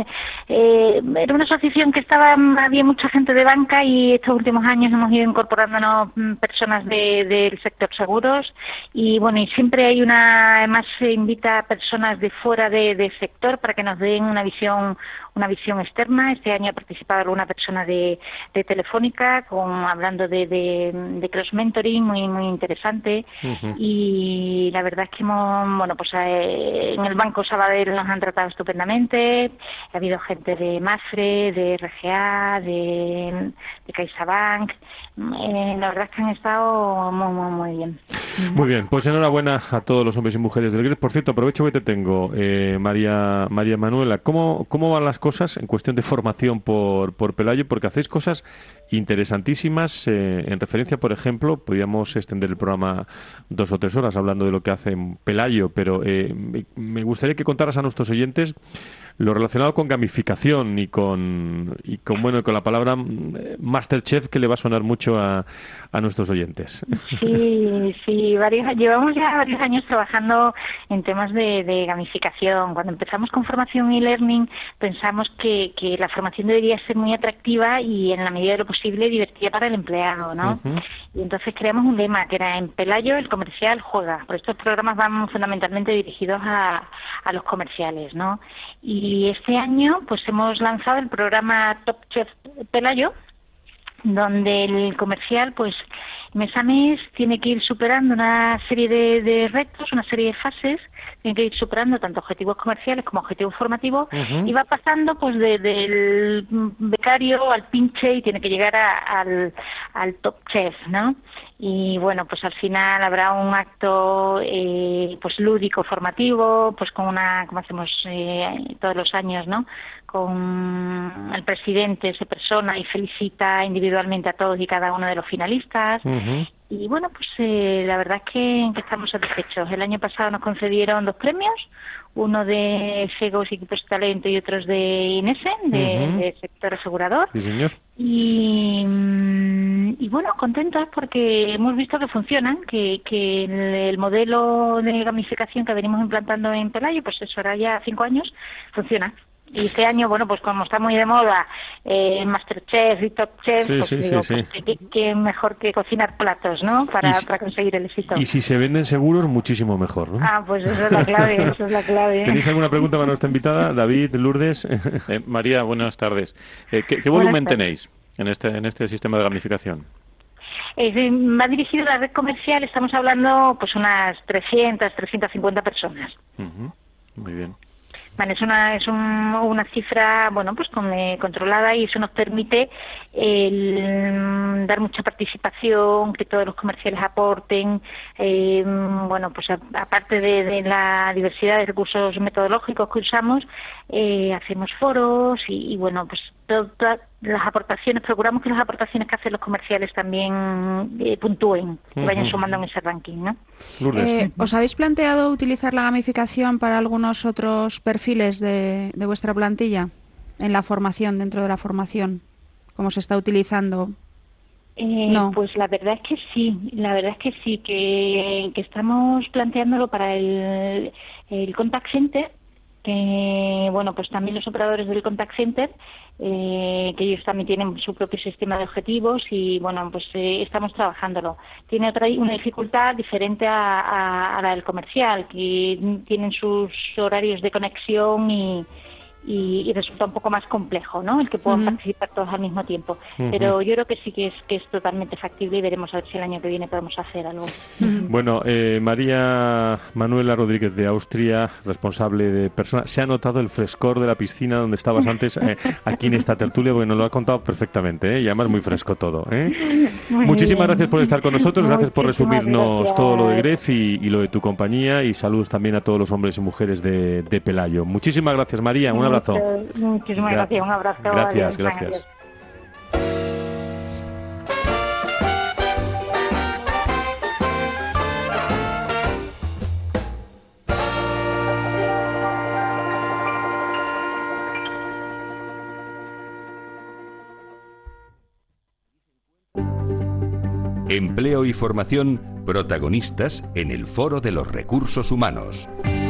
eh, era una asociación que estaba, había mucha gente de banca y estos últimos años hemos ido incorporándonos personas de, del sector seguros y bueno, y siempre hay una, además se invita a personas de fuera de, del sector para que nos den una visión una visión externa. Este año ha participado alguna persona de, de Telefónica con hablando de, de, de cross mentoring, muy muy interesante. Uh-huh. Y la verdad es que hemos, bueno, pues eh, en el Banco Sabadell nos han tratado estupendamente. Ha habido gente de Mafre, de R G A, de, de CaixaBank. Eh, la verdad es que han estado muy, muy, muy bien. Muy bien, pues enhorabuena a todos los hombres y mujeres del G R E S. Por cierto, aprovecho que te tengo, eh, María María Manuela. ¿Cómo, cómo van las cosas en cuestión de formación por, por Pelayo? Porque hacéis cosas interesantísimas. Eh, en referencia, por ejemplo, podríamos extender el programa dos o tres horas hablando de lo que hace Pelayo, pero eh, me, me gustaría que contaras a nuestros oyentes lo relacionado con gamificación y con y con bueno con la palabra Masterchef, que le va a sonar mucho a, a nuestros oyentes. Sí, sí, varios, llevamos ya varios años trabajando en temas de, de gamificación. Cuando empezamos con formación y learning pensamos que, que la formación debería ser muy atractiva y en la medida de lo posible divertida para el empleado, ¿no? Uh-huh. Y entonces creamos un lema que era: en Pelayo el comercial juega. Por estos programas van fundamentalmente dirigidos a, a los comerciales, ¿no? Y este año pues hemos lanzado el programa Top Chef Pelayo, donde el comercial pues mes a mes tiene que ir superando una serie de, de retos, una serie de fases, tiene que ir superando tanto objetivos comerciales como objetivos formativos. Uh-huh. Y va pasando pues de, del becario al pinche y tiene que llegar a, al, al top chef, ¿no? Y bueno, pues al final habrá un acto eh, pues lúdico formativo, pues con una, como hacemos eh, todos los años, ¿no? Con el presidente se persona y felicita individualmente a todos y cada uno de los finalistas. Uh-huh. Y bueno, pues eh, la verdad es que, que estamos satisfechos. El año pasado nos concedieron dos premios, uno de Fegos y Equipos de Talento y otros de INESE, de, uh-huh. de sector asegurador. Sí, señor. Y, y bueno, contentos porque hemos visto que funcionan, que, que el, el modelo de gamificación que venimos implantando en Pelayo, pues eso era ya cinco años, funciona. Y este año, bueno, pues como está muy de moda eh, Masterchef y Top Chef, sí, pues sí, digo, sí, pues, sí. que, que mejor que cocinar platos, ¿no? Para, si, para conseguir el éxito. Y si se venden seguros, muchísimo mejor, ¿no? Ah, pues eso es la clave, eso es la clave. ¿Tenéis alguna pregunta para nuestra invitada? David, Lourdes. Eh, María, buenas tardes. Eh, ¿qué, ¿Qué volumen tenéis en este, en este sistema de gamificación? Eh, me ha dirigido la red comercial, estamos hablando pues unas trescientas, trescientas cincuenta personas. Uh-huh. Muy bien. Vale, es una es un, una cifra bueno pues con, eh, controlada, y eso nos permite eh, dar mucha participación, que todos los comerciales aporten, eh, bueno pues a, aparte de, de la diversidad de recursos metodológicos que usamos, eh, hacemos foros y, y bueno pues todas to, las aportaciones, procuramos que las aportaciones que hacen los comerciales también eh, puntúen, que vayan uh-huh. sumando en ese ranking, ¿no? Eh, ¿Os habéis planteado utilizar la gamificación para algunos otros perfiles de, de vuestra plantilla? en la formación, dentro de la formación? ¿Cómo se está utilizando? Eh, no. Pues la verdad es que sí, la verdad es que sí, que, que estamos planteándolo para el, el contact center, que bueno, pues también los operadores del contact center, eh, que ellos también tienen su propio sistema de objetivos y bueno, pues eh, estamos trabajándolo. Tiene otra una dificultad diferente a, a, a la del comercial, que tienen sus horarios de conexión y Y, y resulta un poco más complejo, ¿no? El que puedan uh-huh. participar todos al mismo tiempo. Uh-huh. Pero yo creo que sí que es que es totalmente factible y veremos a ver si el año que viene podemos hacer algo. Uh-huh. Bueno, eh, María Manuela Rodríguez de Austria, responsable de personas. Se ha notado el frescor de la piscina donde estabas antes, eh, aquí en esta tertulia, porque nos lo ha contado perfectamente, ¿eh? Y además muy fresco todo, ¿eh? Muchísimas bien. gracias por estar con nosotros, gracias por resumirnos gracias. todo lo de Gref y, y lo de tu compañía, y saludos también a todos los hombres y mujeres de, de Pelayo. Muchísimas gracias, María. Un abrazo. Muchísimas gracias, un abrazo. Gracias, gracias. Empleo y formación, protagonistas en el Foro de los Recursos Humanos.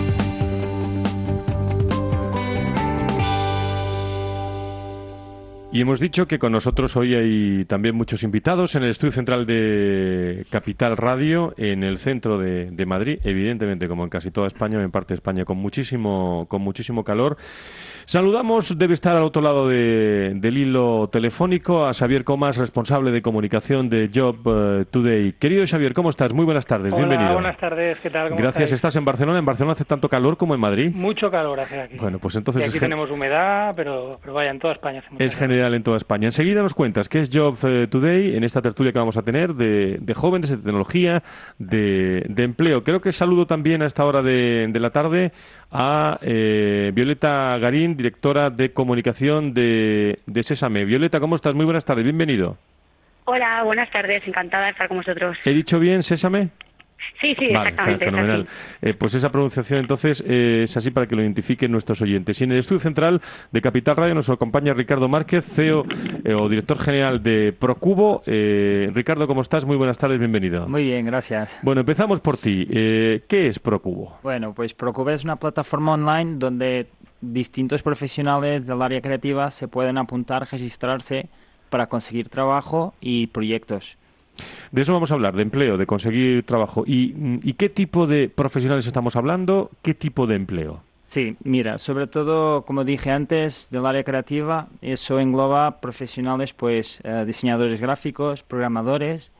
Y hemos dicho que con nosotros hoy hay también muchos invitados en el estudio central de Capital Radio, en el centro de, de Madrid, evidentemente como en casi toda España, en parte de España, con muchísimo, con muchísimo calor. Saludamos, debe estar al otro lado de, del hilo telefónico, a Xavier Comas, responsable de comunicación de Job uh, Today. Querido Xavier, ¿cómo estás? Muy buenas tardes, Hola, bienvenido. Buenas tardes, ¿qué tal? ¿Cómo Gracias, estáis? ¿Estás en Barcelona? ¿En Barcelona hace tanto calor como en Madrid? Mucho calor hace aquí. Bueno, pues entonces... Y aquí es tenemos humedad, pero, pero vaya, en toda España hace mucho Es calor. general en toda España. Enseguida nos cuentas qué es Job Today en esta tertulia que vamos a tener de, de jóvenes, de tecnología, de, de empleo. Creo que saludo también a esta hora de, de la tarde a eh, Violeta Garín, directora de comunicación de, de Sésame. Violeta, ¿cómo estás? Muy buenas tardes, bienvenido. Hola, buenas tardes, encantada de estar con vosotros. ¿He dicho bien Sésame? Sí, sí, vale, exactamente. Fenomenal. Eh, pues esa pronunciación entonces eh, es así para que lo identifiquen nuestros oyentes. Y en el estudio central de Capital Radio nos acompaña Ricardo Márquez, C E O eh, o director general de Procubo. Eh, Ricardo, ¿cómo estás? Muy buenas tardes, bienvenido. Muy bien, gracias. Bueno, empezamos por ti. Eh, ¿Qué es Procubo? Bueno, pues Procubo es una plataforma online donde distintos profesionales del área creativa se pueden apuntar, registrarse para conseguir trabajo y proyectos. De eso vamos a hablar, de empleo, de conseguir trabajo. ¿Y, y qué tipo de profesionales estamos hablando? ¿Qué tipo de empleo? Sí, mira, sobre todo, como dije antes, del área creativa, eso engloba profesionales, pues, eh, diseñadores gráficos, programadores,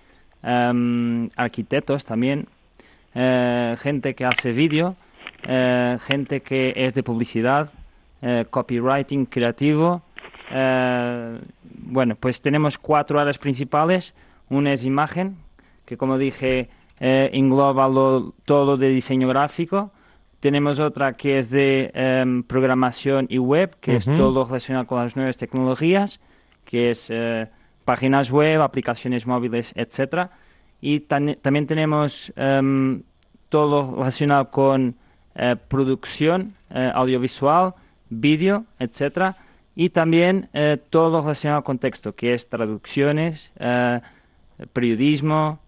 eh, arquitectos también, eh, gente que hace vídeo, eh, gente que es de publicidad, eh, copywriting creativo. Eh, bueno, pues tenemos cuatro áreas principales. Una es imagen, que como dije eh, engloba lo, todo de diseño gráfico. Tenemos otra que es de eh, programación y web, que uh-huh. es todo relacionado con las nuevas tecnologías, que es eh, páginas web, aplicaciones móviles, etcétera. Y tan, también tenemos eh, todo relacionado con eh, producción eh, audiovisual, vídeo, etcétera. Y también eh, todo relacionado con texto, que es traducciones, eh, periodismo,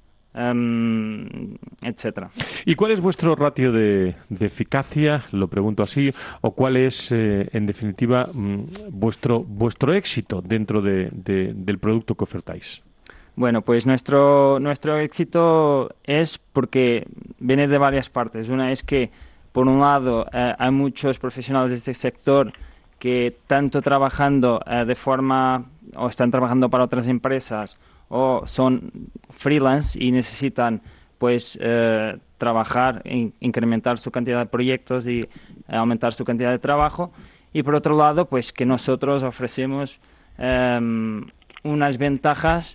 um, etcétera. ¿Y cuál es vuestro ratio de, de eficacia? Lo pregunto así. ¿O cuál es, eh, en definitiva, mm, vuestro vuestro éxito dentro de, de, del producto que ofertáis? Bueno, pues nuestro nuestro éxito es porque viene de varias partes. Una es que, por un lado, eh, hay muchos profesionales de este sector que tanto trabajando eh, de forma o están trabajando para otras empresas o son freelance y necesitan pues eh, trabajar, in, incrementar su cantidad de proyectos y aumentar su cantidad de trabajo. Y por otro lado, pues que nosotros ofrecemos eh, unas ventajas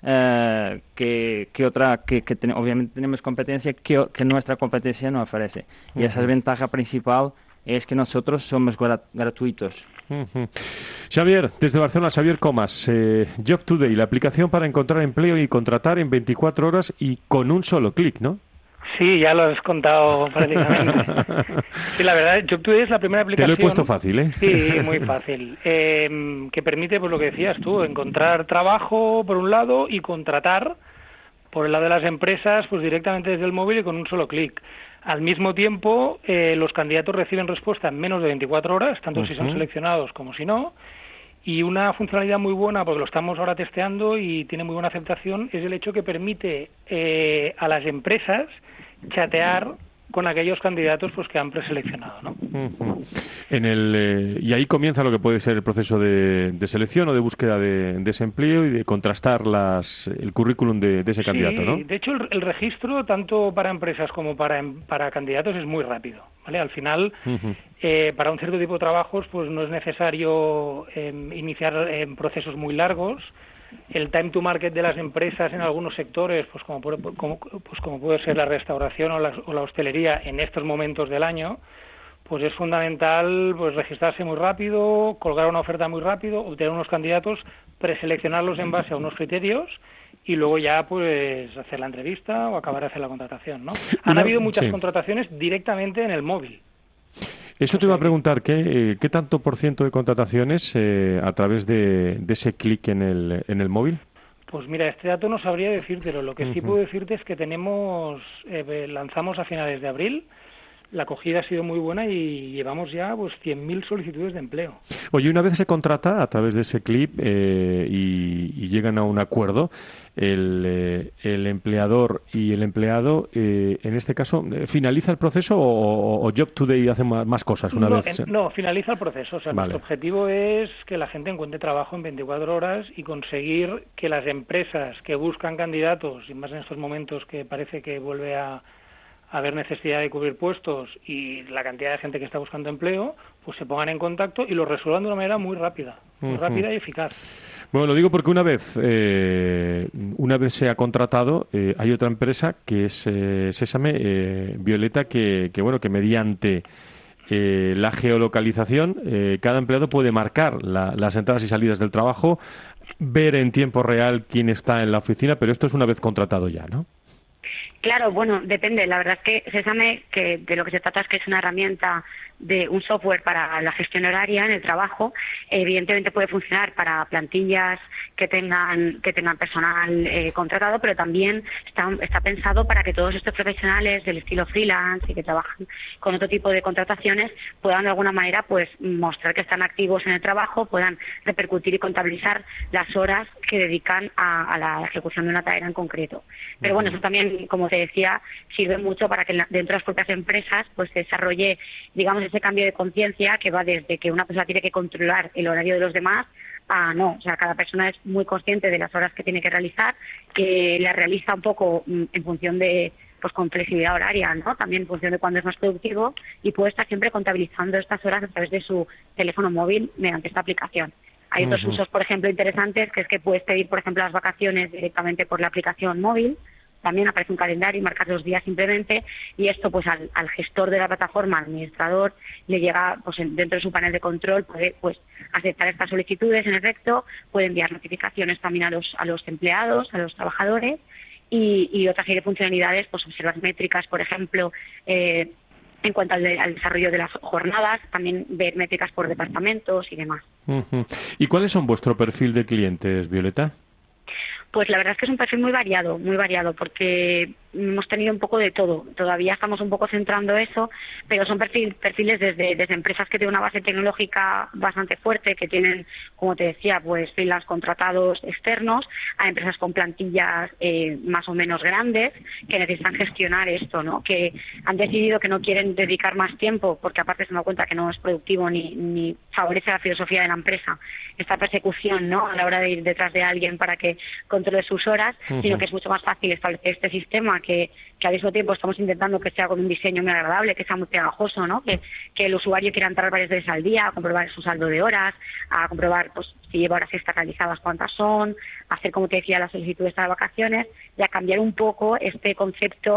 eh, que, que otra que, que ten, obviamente tenemos competencia que, que nuestra competencia no ofrece. Y esa ventaja principal es que nosotros somos grat- gratuitos. Uh-huh. Xavier, desde Barcelona, Xavier Comas, eh, Job Today, la aplicación para encontrar empleo y contratar en veinticuatro horas y con un solo clic, ¿no? Sí, ya lo has contado prácticamente. Sí, la verdad, JobToday es la primera aplicación... Te lo he puesto fácil, ¿eh? Sí, muy fácil. Eh, que permite, pues lo que decías tú, encontrar trabajo por un lado y contratar por el lado de las empresas, pues directamente desde el móvil y con un solo clic. Al mismo tiempo, eh, los candidatos reciben respuesta en menos de veinticuatro horas, tanto uh-huh. si son seleccionados como si no. Y una funcionalidad muy buena, porque lo estamos ahora testeando y tiene muy buena aceptación, es el hecho que permite eh, a las empresas chatear con aquellos candidatos pues que han preseleccionado, ¿no? Uh-huh. En el eh, y ahí comienza lo que puede ser el proceso de, de selección o de búsqueda de, de ese empleo y de contrastar las el currículum de, de ese sí, candidato, ¿no? De hecho, el, el registro tanto para empresas como para para candidatos es muy rápido, ¿vale? Al final, uh-huh. eh, para un cierto tipo de trabajos, pues no es necesario eh, iniciar eh, procesos muy largos. El time to market de las empresas en algunos sectores, pues como, como, pues como puede ser la restauración o la, o la hostelería en estos momentos del año, pues es fundamental pues registrarse muy rápido, colgar una oferta muy rápido, obtener unos candidatos, preseleccionarlos en base a unos criterios y luego ya pues hacer la entrevista o acabar de hacer la contratación, ¿no? Han Una, habido muchas sí. contrataciones directamente en el móvil. Eso te iba a preguntar, ¿qué, eh, ¿qué tanto por ciento de contrataciones eh, a través de, de ese clic en el, en el móvil? Pues mira, este dato no sabría decírtelo. Lo que uh-huh. sí puedo decirte es que tenemos, eh, lanzamos a finales de abril, la acogida ha sido muy buena y llevamos ya pues cien mil solicitudes de empleo. Oye, una vez se contrata a través de ese clip eh, y, y llegan a un acuerdo, el, eh, el empleador y el empleado, eh, en este caso, ¿finaliza el proceso o, o JobToday hace más, más cosas una no, vez? En, no, finaliza el proceso. O sea, vale. Nuestro objetivo es que la gente encuentre trabajo en veinticuatro horas y conseguir que las empresas que buscan candidatos, y más en estos momentos que parece que vuelve a haber necesidad de cubrir puestos y la cantidad de gente que está buscando empleo, pues se pongan en contacto y lo resuelvan de una manera muy rápida, muy uh-huh. rápida y eficaz. Bueno, lo digo porque una vez eh, una vez se ha contratado, eh, hay otra empresa que es eh, Sésame, eh, Violeta, que, que bueno que mediante eh, la geolocalización, eh, cada empleado puede marcar la, las entradas y salidas del trabajo, ver en tiempo real quién está en la oficina, pero esto es una vez contratado ya, ¿no? Claro, bueno, depende. La verdad es que Sésame, que de lo que se trata es que es una herramienta de un software para la gestión horaria en el trabajo. Evidentemente puede funcionar para plantillas que tengan que tengan personal eh, contratado, pero también está, está pensado para que todos estos profesionales del estilo freelance y que trabajan con otro tipo de contrataciones puedan de alguna manera pues mostrar que están activos en el trabajo, puedan repercutir y contabilizar las horas que dedican a, a la ejecución de una tarea en concreto. Pero bueno, eso también, como te decía, sirve mucho para que dentro de las propias empresas pues se desarrolle, digamos, ese cambio de conciencia que va desde que una persona tiene que controlar el horario de los demás a no, o sea, cada persona es muy consciente de las horas que tiene que realizar, que las realiza un poco en función de, pues con flexibilidad horaria, ¿no? También en función de cuándo es más productivo y puede estar siempre contabilizando estas horas a través de su teléfono móvil mediante esta aplicación. Hay otros uh-huh. usos, por ejemplo, interesantes, que es que puedes pedir, por ejemplo, las vacaciones directamente por la aplicación móvil. También aparece un calendario y marcas los días simplemente, y esto pues al, al gestor de la plataforma, al administrador, le llega pues dentro de su panel de control, puede pues aceptar estas solicitudes en efecto, puede enviar notificaciones también a los a los empleados, a los trabajadores, y, y otra serie de funcionalidades, pues observar métricas, por ejemplo, eh, en cuanto al, de, al desarrollo de las jornadas, también ver métricas por departamentos y demás. Uh-huh. ¿Y cuáles son vuestro perfil de clientes, Violeta? Pues la verdad es que es un perfil muy variado, muy variado, porque hemos tenido un poco de todo. Todavía estamos un poco centrando eso, pero son perfil, perfiles desde, desde empresas que tienen una base tecnológica bastante fuerte, que tienen, como te decía, pues filas contratados externos, a empresas con plantillas eh, más o menos grandes, que necesitan gestionar esto, ¿no? Que han decidido que no quieren dedicar más tiempo, porque aparte se han dado cuenta que no es productivo ni, ni favorece la filosofía de la empresa, esta persecución, ¿no? A la hora de ir detrás de alguien para que controle sus horas, uh-huh. sino que es mucho más fácil establecer este sistema que, que al mismo tiempo estamos intentando que sea con un diseño muy agradable, que sea muy pegajoso, ¿no? Que, que el usuario quiera entrar varias veces al día, a comprobar su saldo de horas, a comprobar pues si lleva horas extras realizadas cuántas son, hacer, como te decía, las solicitudes para vacaciones, y a cambiar un poco este concepto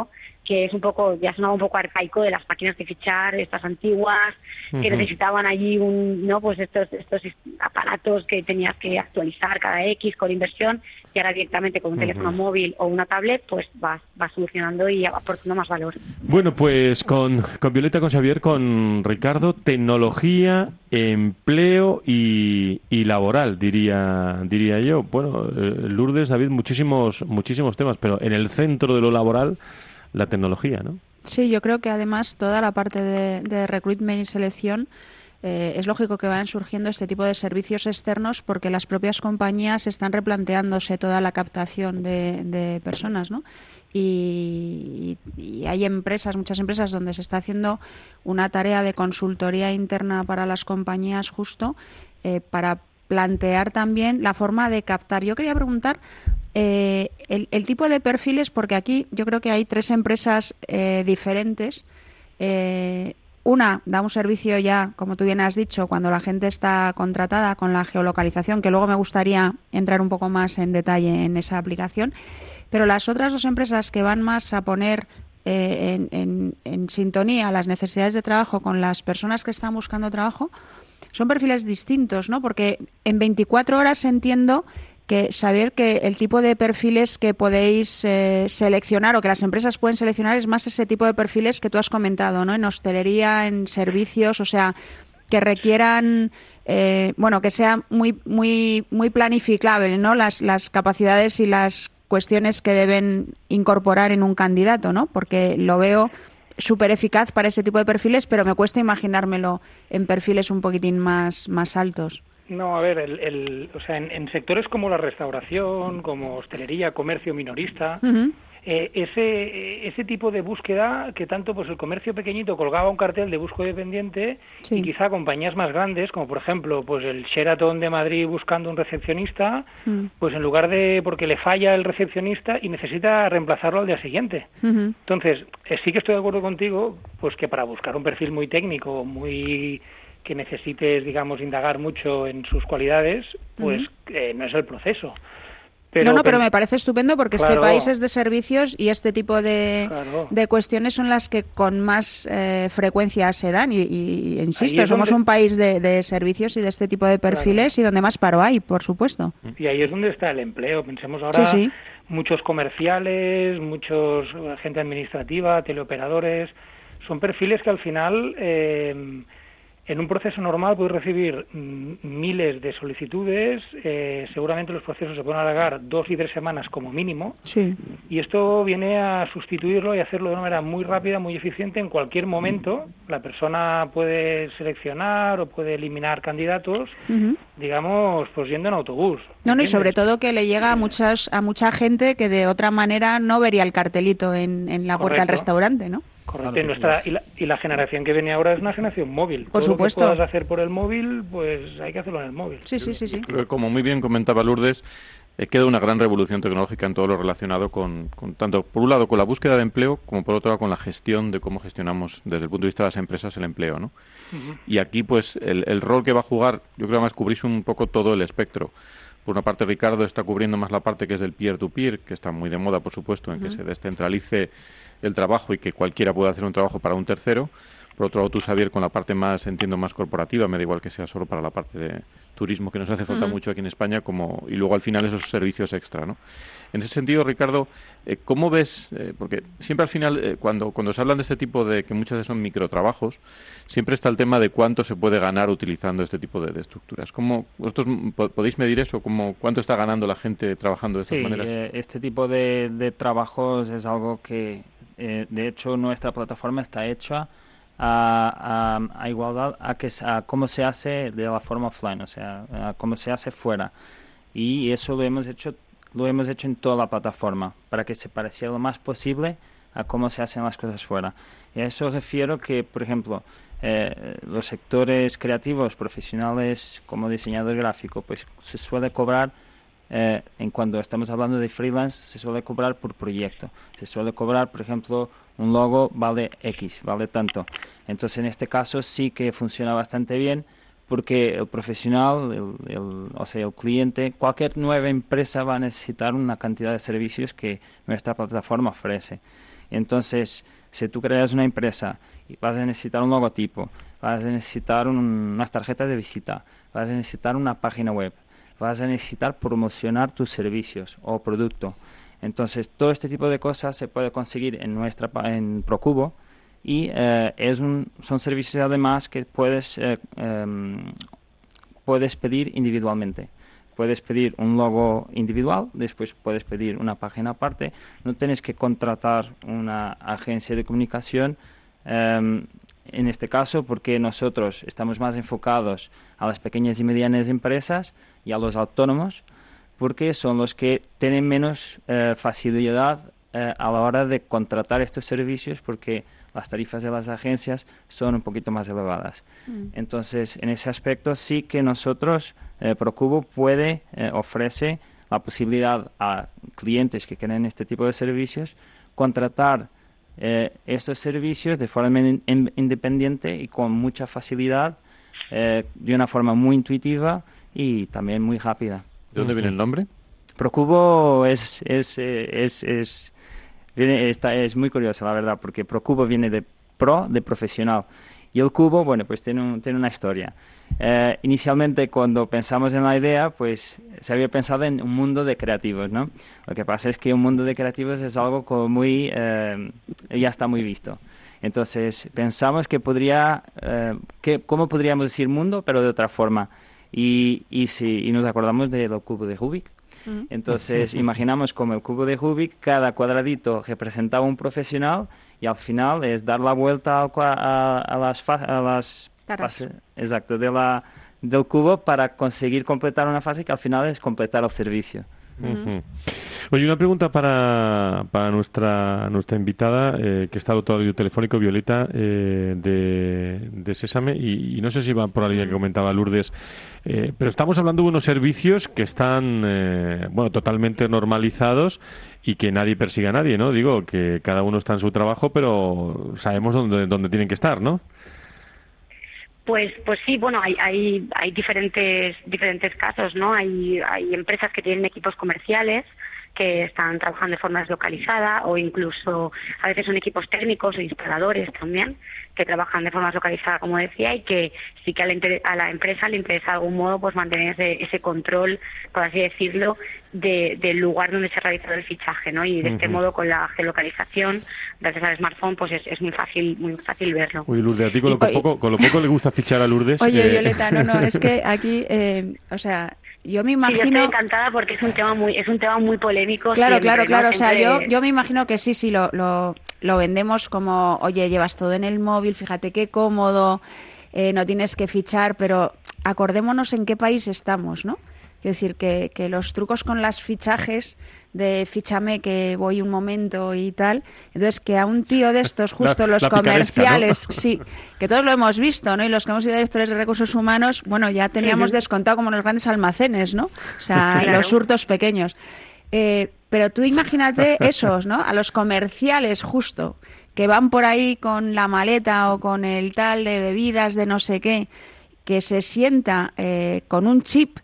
que es un poco, ya sonaba un poco arcaico, de las máquinas de fichar, estas antiguas, que uh-huh. necesitaban allí un, no, pues estos, estos aparatos que tenías que actualizar cada X con inversión, y ahora directamente con un uh-huh. teléfono móvil o una tablet, pues vas, vas solucionando y aportando más valor. Bueno, pues con, con Violeta, con Xavier, con Ricardo, tecnología, empleo y, y laboral, diría, diría yo. Bueno, eh, Lourdes, David, muchísimos, muchísimos temas, pero en el centro de lo laboral, la tecnología, ¿no? Sí, yo creo que además toda la parte de, de recruitment y selección, eh, es lógico que vayan surgiendo este tipo de servicios externos porque las propias compañías están replanteándose toda la captación de, de personas, ¿no? Y, y hay empresas, muchas empresas, donde se está haciendo una tarea de consultoría interna para las compañías justo eh, para plantear también la forma de captar. Yo quería preguntar eh, el, el tipo de perfiles, porque aquí yo creo que hay tres empresas eh, diferentes. Eh, una da un servicio ya, como tú bien has dicho, cuando la gente está contratada con la geolocalización, que luego me gustaría entrar un poco más en detalle en esa aplicación. Pero las otras dos empresas que van más a poner eh, en, en, en sintonía las necesidades de trabajo con las personas que están buscando trabajo, son perfiles distintos, ¿no? Porque en veinticuatro horas entiendo que saber que el tipo de perfiles que podéis eh, seleccionar o que las empresas pueden seleccionar es más ese tipo de perfiles que tú has comentado, ¿no? En hostelería, en servicios, o sea, que requieran, eh, bueno, que sea muy muy muy planificable, ¿no? Las las capacidades y las cuestiones que deben incorporar en un candidato, ¿no? Porque lo veo súper eficaz para ese tipo de perfiles, pero me cuesta imaginármelo en perfiles un poquitín más, más altos. No, a ver, el, el, o sea, en, en sectores como la restauración, como hostelería, comercio minorista, uh-huh. eh, ese ese tipo de búsqueda que tanto pues el comercio pequeñito colgaba un cartel de busco dependiente sí. y quizá compañías más grandes, como por ejemplo pues el Sheraton de Madrid buscando un recepcionista, uh-huh. pues en lugar de porque le falla el recepcionista y necesita reemplazarlo al día siguiente. Uh-huh. Entonces, eh, sí que estoy de acuerdo contigo, pues que para buscar un perfil muy técnico, muy que necesites, digamos, indagar mucho en sus cualidades, pues uh-huh. eh, no es el proceso. Pero, no, no, pero pero me parece estupendo porque claro, este país es de servicios y este tipo de, claro. de cuestiones son las que con más eh, frecuencia se dan. Y, y insisto, somos donde... un país de, de servicios y de este tipo de perfiles claro. y donde más paro hay, por supuesto. Y ahí es donde está el empleo. Pensemos ahora, sí, sí. muchos comerciales, muchos gente administrativa, teleoperadores, son perfiles que al final... Eh, en un proceso normal puedes recibir mm, miles de solicitudes, eh, seguramente los procesos se pueden alargar dos y tres semanas como mínimo, sí. y esto viene a sustituirlo y hacerlo de una manera muy rápida, muy eficiente. En cualquier momento la persona puede seleccionar o puede eliminar candidatos, uh-huh. digamos, pues yendo en autobús. No, no, y sobre todo que le llega a muchas a mucha gente que de otra manera no vería el cartelito en, en la puerta Correcto. Del restaurante, ¿no? Correcto, y, nuestra, y, la, y la generación que viene ahora es una generación móvil. Por Todo supuesto. Lo que puedas hacer por el móvil, pues hay que hacerlo en el móvil. Sí, sí, sí. sí. Como muy bien comentaba Lourdes, eh, queda una gran revolución tecnológica en todo lo relacionado con, con, tanto por un lado con la búsqueda de empleo, como por otro lado con la gestión de cómo gestionamos desde el punto de vista de las empresas el empleo, ¿no? Uh-huh. Y aquí, pues, el, el rol que va a jugar, yo creo que además cubrís un poco todo el espectro. Por una parte, Ricardo está cubriendo más la parte que es del peer-to-peer, que está muy de moda, por supuesto, en uh-huh. que se descentralice el trabajo y que cualquiera pueda hacer un trabajo para un tercero. Por otro lado, tú, Xavier, con la parte más, entiendo, más corporativa, me da igual que sea solo para la parte de turismo, que nos hace falta uh-huh. mucho aquí en España, como y luego al final esos servicios extra, ¿no? En ese sentido, Ricardo, eh, ¿cómo ves? Eh, porque siempre al final, eh, cuando, cuando se hablan de este tipo de, que muchas veces son microtrabajos, siempre está el tema de cuánto se puede ganar utilizando este tipo de, de estructuras. ¿Cómo, vosotros podéis medir eso? ¿Cómo, ¿Cuánto está ganando la gente trabajando de estas sí, maneras? Eh, este tipo de, de trabajos es algo que, eh, de hecho, nuestra plataforma está hecha A, a, a igualdad a que a cómo se hace de la forma offline, o sea, a cómo se hace fuera, y eso lo hemos hecho lo hemos hecho en toda la plataforma para que se pareciera lo más posible a cómo se hacen las cosas fuera. Y a eso refiero que, por ejemplo, eh, los sectores creativos profesionales como diseñador gráfico, pues se suele cobrar eh, en cuando estamos hablando de freelance, se suele cobrar por proyecto, se suele cobrar, por ejemplo, un logo vale X, vale tanto. Entonces, en este caso sí que funciona bastante bien porque el profesional, el, el, o sea, el cliente, cualquier nueva empresa va a necesitar una cantidad de servicios que nuestra plataforma ofrece. Entonces, si tú creas una empresa y vas a necesitar un logotipo, vas a necesitar un, unas tarjetas de visita, vas a necesitar una página web, vas a necesitar promocionar tus servicios o producto. Entonces, todo este tipo de cosas se puede conseguir en nuestra en Procubo y eh, es un, son servicios además que puedes, eh, eh, puedes pedir individualmente. Puedes pedir un logo individual, después puedes pedir una página aparte. No tienes que contratar una agencia de comunicación, eh, en este caso, porque nosotros estamos más enfocados a las pequeñas y medianas empresas y a los autónomos, porque son los que tienen menos eh, facilidad eh, a la hora de contratar estos servicios, porque las tarifas de las agencias son un poquito más elevadas. Mm. Entonces, en ese aspecto sí que nosotros, eh, Procubo puede, eh, ofrece la posibilidad a clientes que quieren este tipo de servicios contratar eh, estos servicios de forma in- in- independiente y con mucha facilidad, eh, de una forma muy intuitiva y también muy rápida. ¿De dónde viene el nombre? Procubo es es es, es, viene, está, es muy curioso, la verdad, porque Procubo viene de pro, de profesional. Y el cubo, bueno, pues tiene, un, tiene una historia. Eh, inicialmente, cuando pensamos en la idea, pues se había pensado en un mundo de creativos, ¿no? Lo que pasa es que un mundo de creativos es algo como muy... Eh, ya está muy visto. Entonces, pensamos que podría... Eh, que, ¿cómo podríamos decir mundo, pero de otra forma? Y, y, sí, y nos acordamos del cubo de Rubik. Mm. Entonces, imaginamos como el cubo de Rubik, cada cuadradito representaba un profesional y al final es dar la vuelta a, a, a las, fa, a las fases, exacto, de la, del cubo para conseguir completar una fase que al final es completar el servicio. Uh-huh. Oye, una pregunta para, para nuestra nuestra invitada, eh, que está al otro lado telefónico, Violeta, eh, de, de Sésame, y, y no sé si va por la línea que comentaba Lourdes, eh, pero estamos hablando de unos servicios que están, eh, bueno, totalmente normalizados y que nadie persigue a nadie, ¿no? Digo, que cada uno está en su trabajo, pero sabemos dónde, dónde tienen que estar, ¿no? Pues, pues sí, bueno, hay, hay, hay diferentes, diferentes casos, ¿no? Hay, hay empresas que tienen equipos comerciales que están trabajando de forma deslocalizada, o incluso a veces son equipos técnicos o instaladores también que trabajan de forma deslocalizada, como decía, y que sí que a la, inter- a la empresa le interesa de algún modo pues mantener ese, ese control, por así decirlo, de, del lugar donde se ha realizado el fichaje, ¿no? Y de uh-huh. este modo, con la geolocalización, gracias al smartphone, pues es, es muy fácil muy fácil verlo. Uy, Lourdes, a ti con lo, poco, con lo poco le gusta fichar a Lourdes. Oye, eh... Violeta, no, no, es que aquí, eh, o sea... Yo me imagino... Sí, yo estoy encantada porque es un tema muy es un tema muy polémico. Claro, siempre, claro, claro. ¿no? O sea, siempre... yo, yo me imagino que sí, sí, lo, lo, lo vendemos como, oye, llevas todo en el móvil, fíjate qué cómodo, eh, no tienes que fichar, pero acordémonos en qué país estamos, ¿no? Es decir, que, que los trucos con los fichajes de fíchame que voy un momento y tal, entonces que a un tío de estos, justo la, los la comerciales, ¿no? Sí, que todos lo hemos visto, ¿no? Y los que hemos sido directores de recursos humanos, bueno, ya teníamos descontado como los grandes almacenes, ¿no? O sea, claro. Los hurtos pequeños. Eh, pero tú imagínate esos, ¿no? A los comerciales justo, que van por ahí con la maleta o con el tal de bebidas de no sé qué, que se sienta eh, con un chip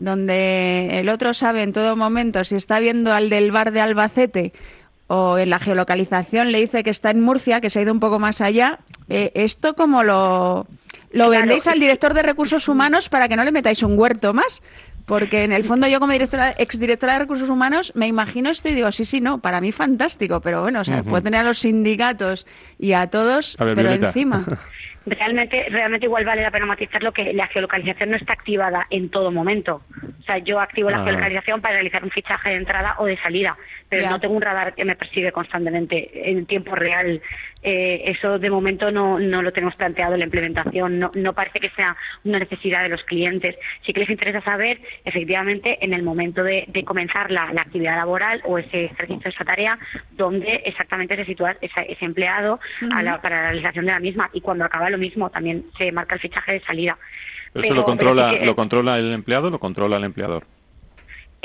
donde el otro sabe en todo momento si está viendo al del bar de Albacete o en la geolocalización le dice que está en Murcia, que se ha ido un poco más allá. Eh, ¿Esto cómo lo, lo claro. vendéis al director de recursos humanos para que no le metáis un huerto más? Porque en el fondo yo como directora, exdirectora de recursos humanos me imagino esto y digo, sí, sí, no, para mí fantástico, pero bueno, o sea, uh-huh. puede tener a los sindicatos y a todos, a ver, pero Violeta. Encima... Realmente, realmente igual vale la pena matizarlo, que la geolocalización no está activada en todo momento. O sea, yo activo la ah. geolocalización para realizar un fichaje de entrada o de salida, pero ya. no tengo un radar que me persigue constantemente en tiempo real. Eh, eso de momento no, no lo tenemos planteado en la implementación, no, no parece que sea una necesidad de los clientes. Sí que les interesa saber, efectivamente, en el momento de, de comenzar la, la actividad laboral o ese ejercicio, esa tarea, dónde exactamente se sitúa ese, ese empleado uh-huh. a la, para la realización de la misma, y cuando acaba lo mismo también se marca el fichaje de salida. ¿Eso pero, lo controla, sí que, lo controla el empleado o lo controla el empleador?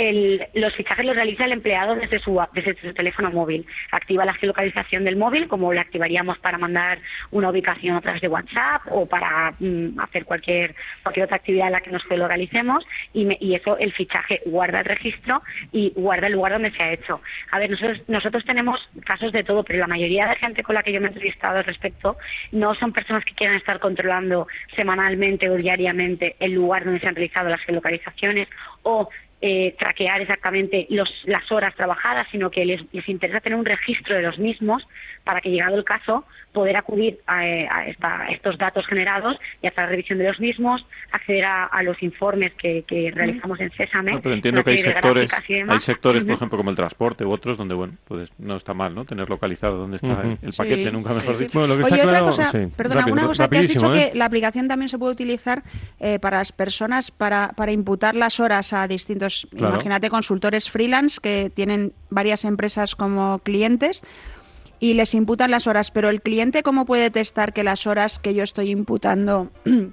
el, los fichajes los realiza el empleado desde su, desde su teléfono móvil. Activa la geolocalización del móvil, como le activaríamos para mandar una ubicación a través de WhatsApp o para mm, hacer cualquier, cualquier otra actividad en la que nos geolocalicemos, y, me, y eso, el fichaje guarda el registro y guarda el lugar donde se ha hecho. A ver, nosotros, nosotros tenemos casos de todo, pero la mayoría de gente con la que yo me he entrevistado al respecto no son personas que quieran estar controlando semanalmente o diariamente el lugar donde se han realizado las geolocalizaciones o eh, traquear exactamente los, las horas trabajadas, sino que les, les interesa tener un registro de los mismos para que, llegado el caso, poder acudir a, a, esta, a estos datos generados y hacer la revisión de los mismos, acceder a, a los informes que, que realizamos en Sésame. No, pero entiendo que hay sectores, hay sectores, uh-huh. por ejemplo, como el transporte u otros, donde, bueno, pues no está mal, ¿no?, tener localizado dónde está uh-huh. el paquete, sí, nunca mejor sí, dicho. sí. Bueno, lo que Oye, está otra claro, cosa, sí, perdona, rápido, una cosa, que has dicho ¿eh? que la aplicación también se puede utilizar eh, para las personas para, para imputar las horas a distintos, claro. imagínate, consultores freelance que tienen varias empresas como clientes y les imputan las horas, pero el cliente, ¿cómo puede testar que las horas que yo estoy imputando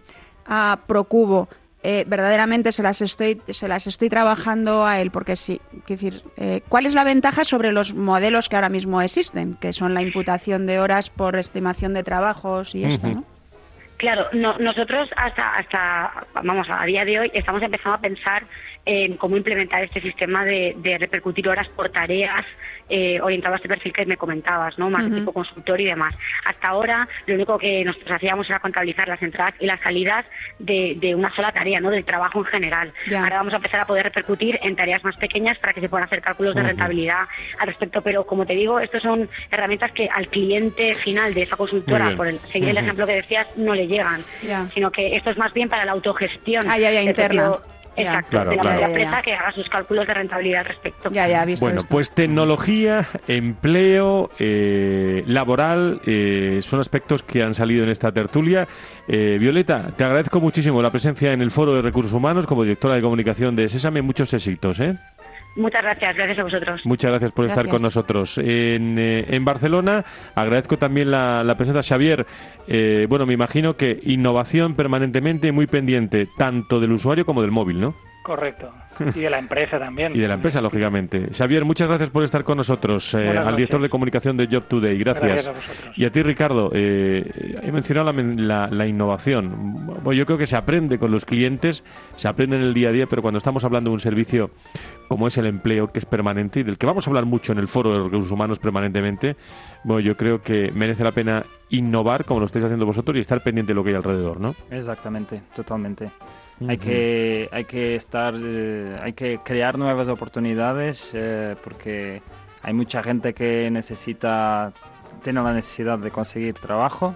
a Procubo eh, verdaderamente se las estoy se las estoy trabajando a él? Porque sí, quiero decir, eh, ¿cuál es la ventaja sobre los modelos que ahora mismo existen, que son la imputación de horas por estimación de trabajos y esto, uh-huh. ¿no? Claro, no, nosotros hasta, hasta, vamos, a día de hoy estamos empezando a pensar en cómo implementar este sistema de, de repercutir horas por tareas eh, orientado a este perfil que me comentabas, ¿no? Más Uh-huh. de tipo consultor y demás. Hasta ahora lo único que nosotros hacíamos era contabilizar las entradas y las salidas de, de una sola tarea, ¿no?, del trabajo en general. Ya. Ahora vamos a empezar a poder repercutir en tareas más pequeñas para que se puedan hacer cálculos de Uh-huh. rentabilidad al respecto. Pero, como te digo, estas son herramientas que al cliente final de esa consultora, por el, seguir Uh-huh. el ejemplo que decías, no le llegan. Ya. Sino que esto es más bien para la autogestión. Ah, ya, ya, del interna. propio- Ya. Exacto, Claro, de la claro. propia Ya, ya, ya. empresa, que haga sus cálculos de rentabilidad al respecto. Ya, ya, visto Bueno, esto. pues tecnología, empleo, eh, laboral, eh, son aspectos que han salido en esta tertulia. Eh, Violeta, te agradezco muchísimo la presencia en el Foro de Recursos Humanos como directora de comunicación de Sésame. Muchos éxitos, ¿eh? Muchas gracias, gracias a vosotros. Muchas gracias por estar Gracias. con nosotros. En, eh, en Barcelona, agradezco también la, la presencia de Xavier. Eh, bueno, me imagino que innovación permanentemente, muy pendiente, tanto del usuario como del móvil, ¿no? Correcto. Y de la empresa también. Y de la empresa, lógicamente. Xavier, muchas gracias por estar con nosotros, eh, Buenas al director noches. de comunicación de Job Today. Gracias. Gracias a vosotros. Y a ti, Ricardo, eh, he mencionado la, la, la innovación. Bueno, yo creo que se aprende con los clientes, se aprende en el día a día, pero cuando estamos hablando de un servicio como es el empleo, que es permanente y del que vamos a hablar mucho en el Foro de Recursos Humanos permanentemente, bueno, yo creo que merece la pena innovar como lo estáis haciendo vosotros y estar pendiente de lo que hay alrededor, ¿no? Exactamente, totalmente. Ujú. Hay que hay que estar eh, hay que crear nuevas oportunidades eh, porque hay mucha gente que necesita tiene la necesidad de conseguir trabajo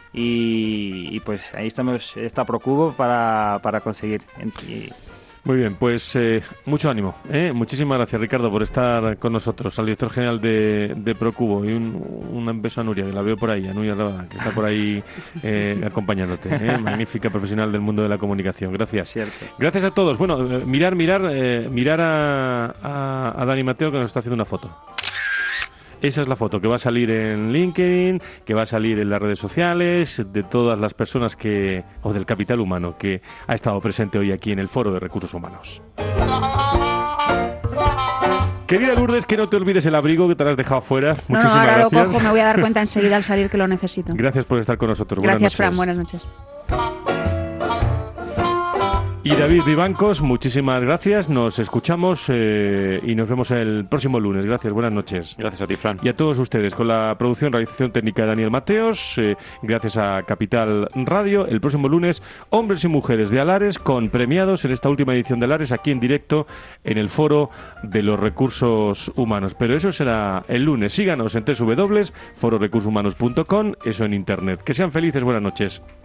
y, y pues ahí estamos está Procubo para, para conseguir y, Muy bien, pues eh, mucho ánimo. ¿eh? Muchísimas gracias, Ricardo, por estar con nosotros, al director general de, de Procubo. Y un, un beso a Nuria, que la veo por ahí, a Nuria Rabada, que está por ahí eh, acompañándote. ¿eh? Magnífica profesional del mundo de la comunicación. Gracias. Cierto. Gracias a todos. Bueno, eh, mirar, mirar, eh, mirar a, a, a Dani Mateo, que nos está haciendo una foto. Esa es la foto que va a salir en LinkedIn, que va a salir en las redes sociales, de todas las personas que, o del capital humano que ha estado presente hoy aquí en el Foro de Recursos Humanos. Querida Lourdes, que no te olvides el abrigo que te lo has dejado fuera. No, no, Muchísimas ahora gracias. lo cojo, me voy a dar cuenta enseguida al salir que lo necesito. Gracias por estar con nosotros. Gracias, Buenas Fran, noches. buenas noches. Y David Vivancos, muchísimas gracias. Nos escuchamos eh, y nos vemos el próximo lunes. Gracias, buenas noches. Gracias a ti, Fran. Y a todos ustedes, con la producción, realización técnica de Daniel Mateos, eh, gracias a Capital Radio. El próximo lunes, hombres y mujeres de Alares, con premiados en esta última edición de Alares, aquí en directo en el Foro de los Recursos Humanos. Pero eso será el lunes. Síganos en doble u doble u doble u punto foro recursos humanos punto com, eso en Internet. Que sean felices, buenas noches.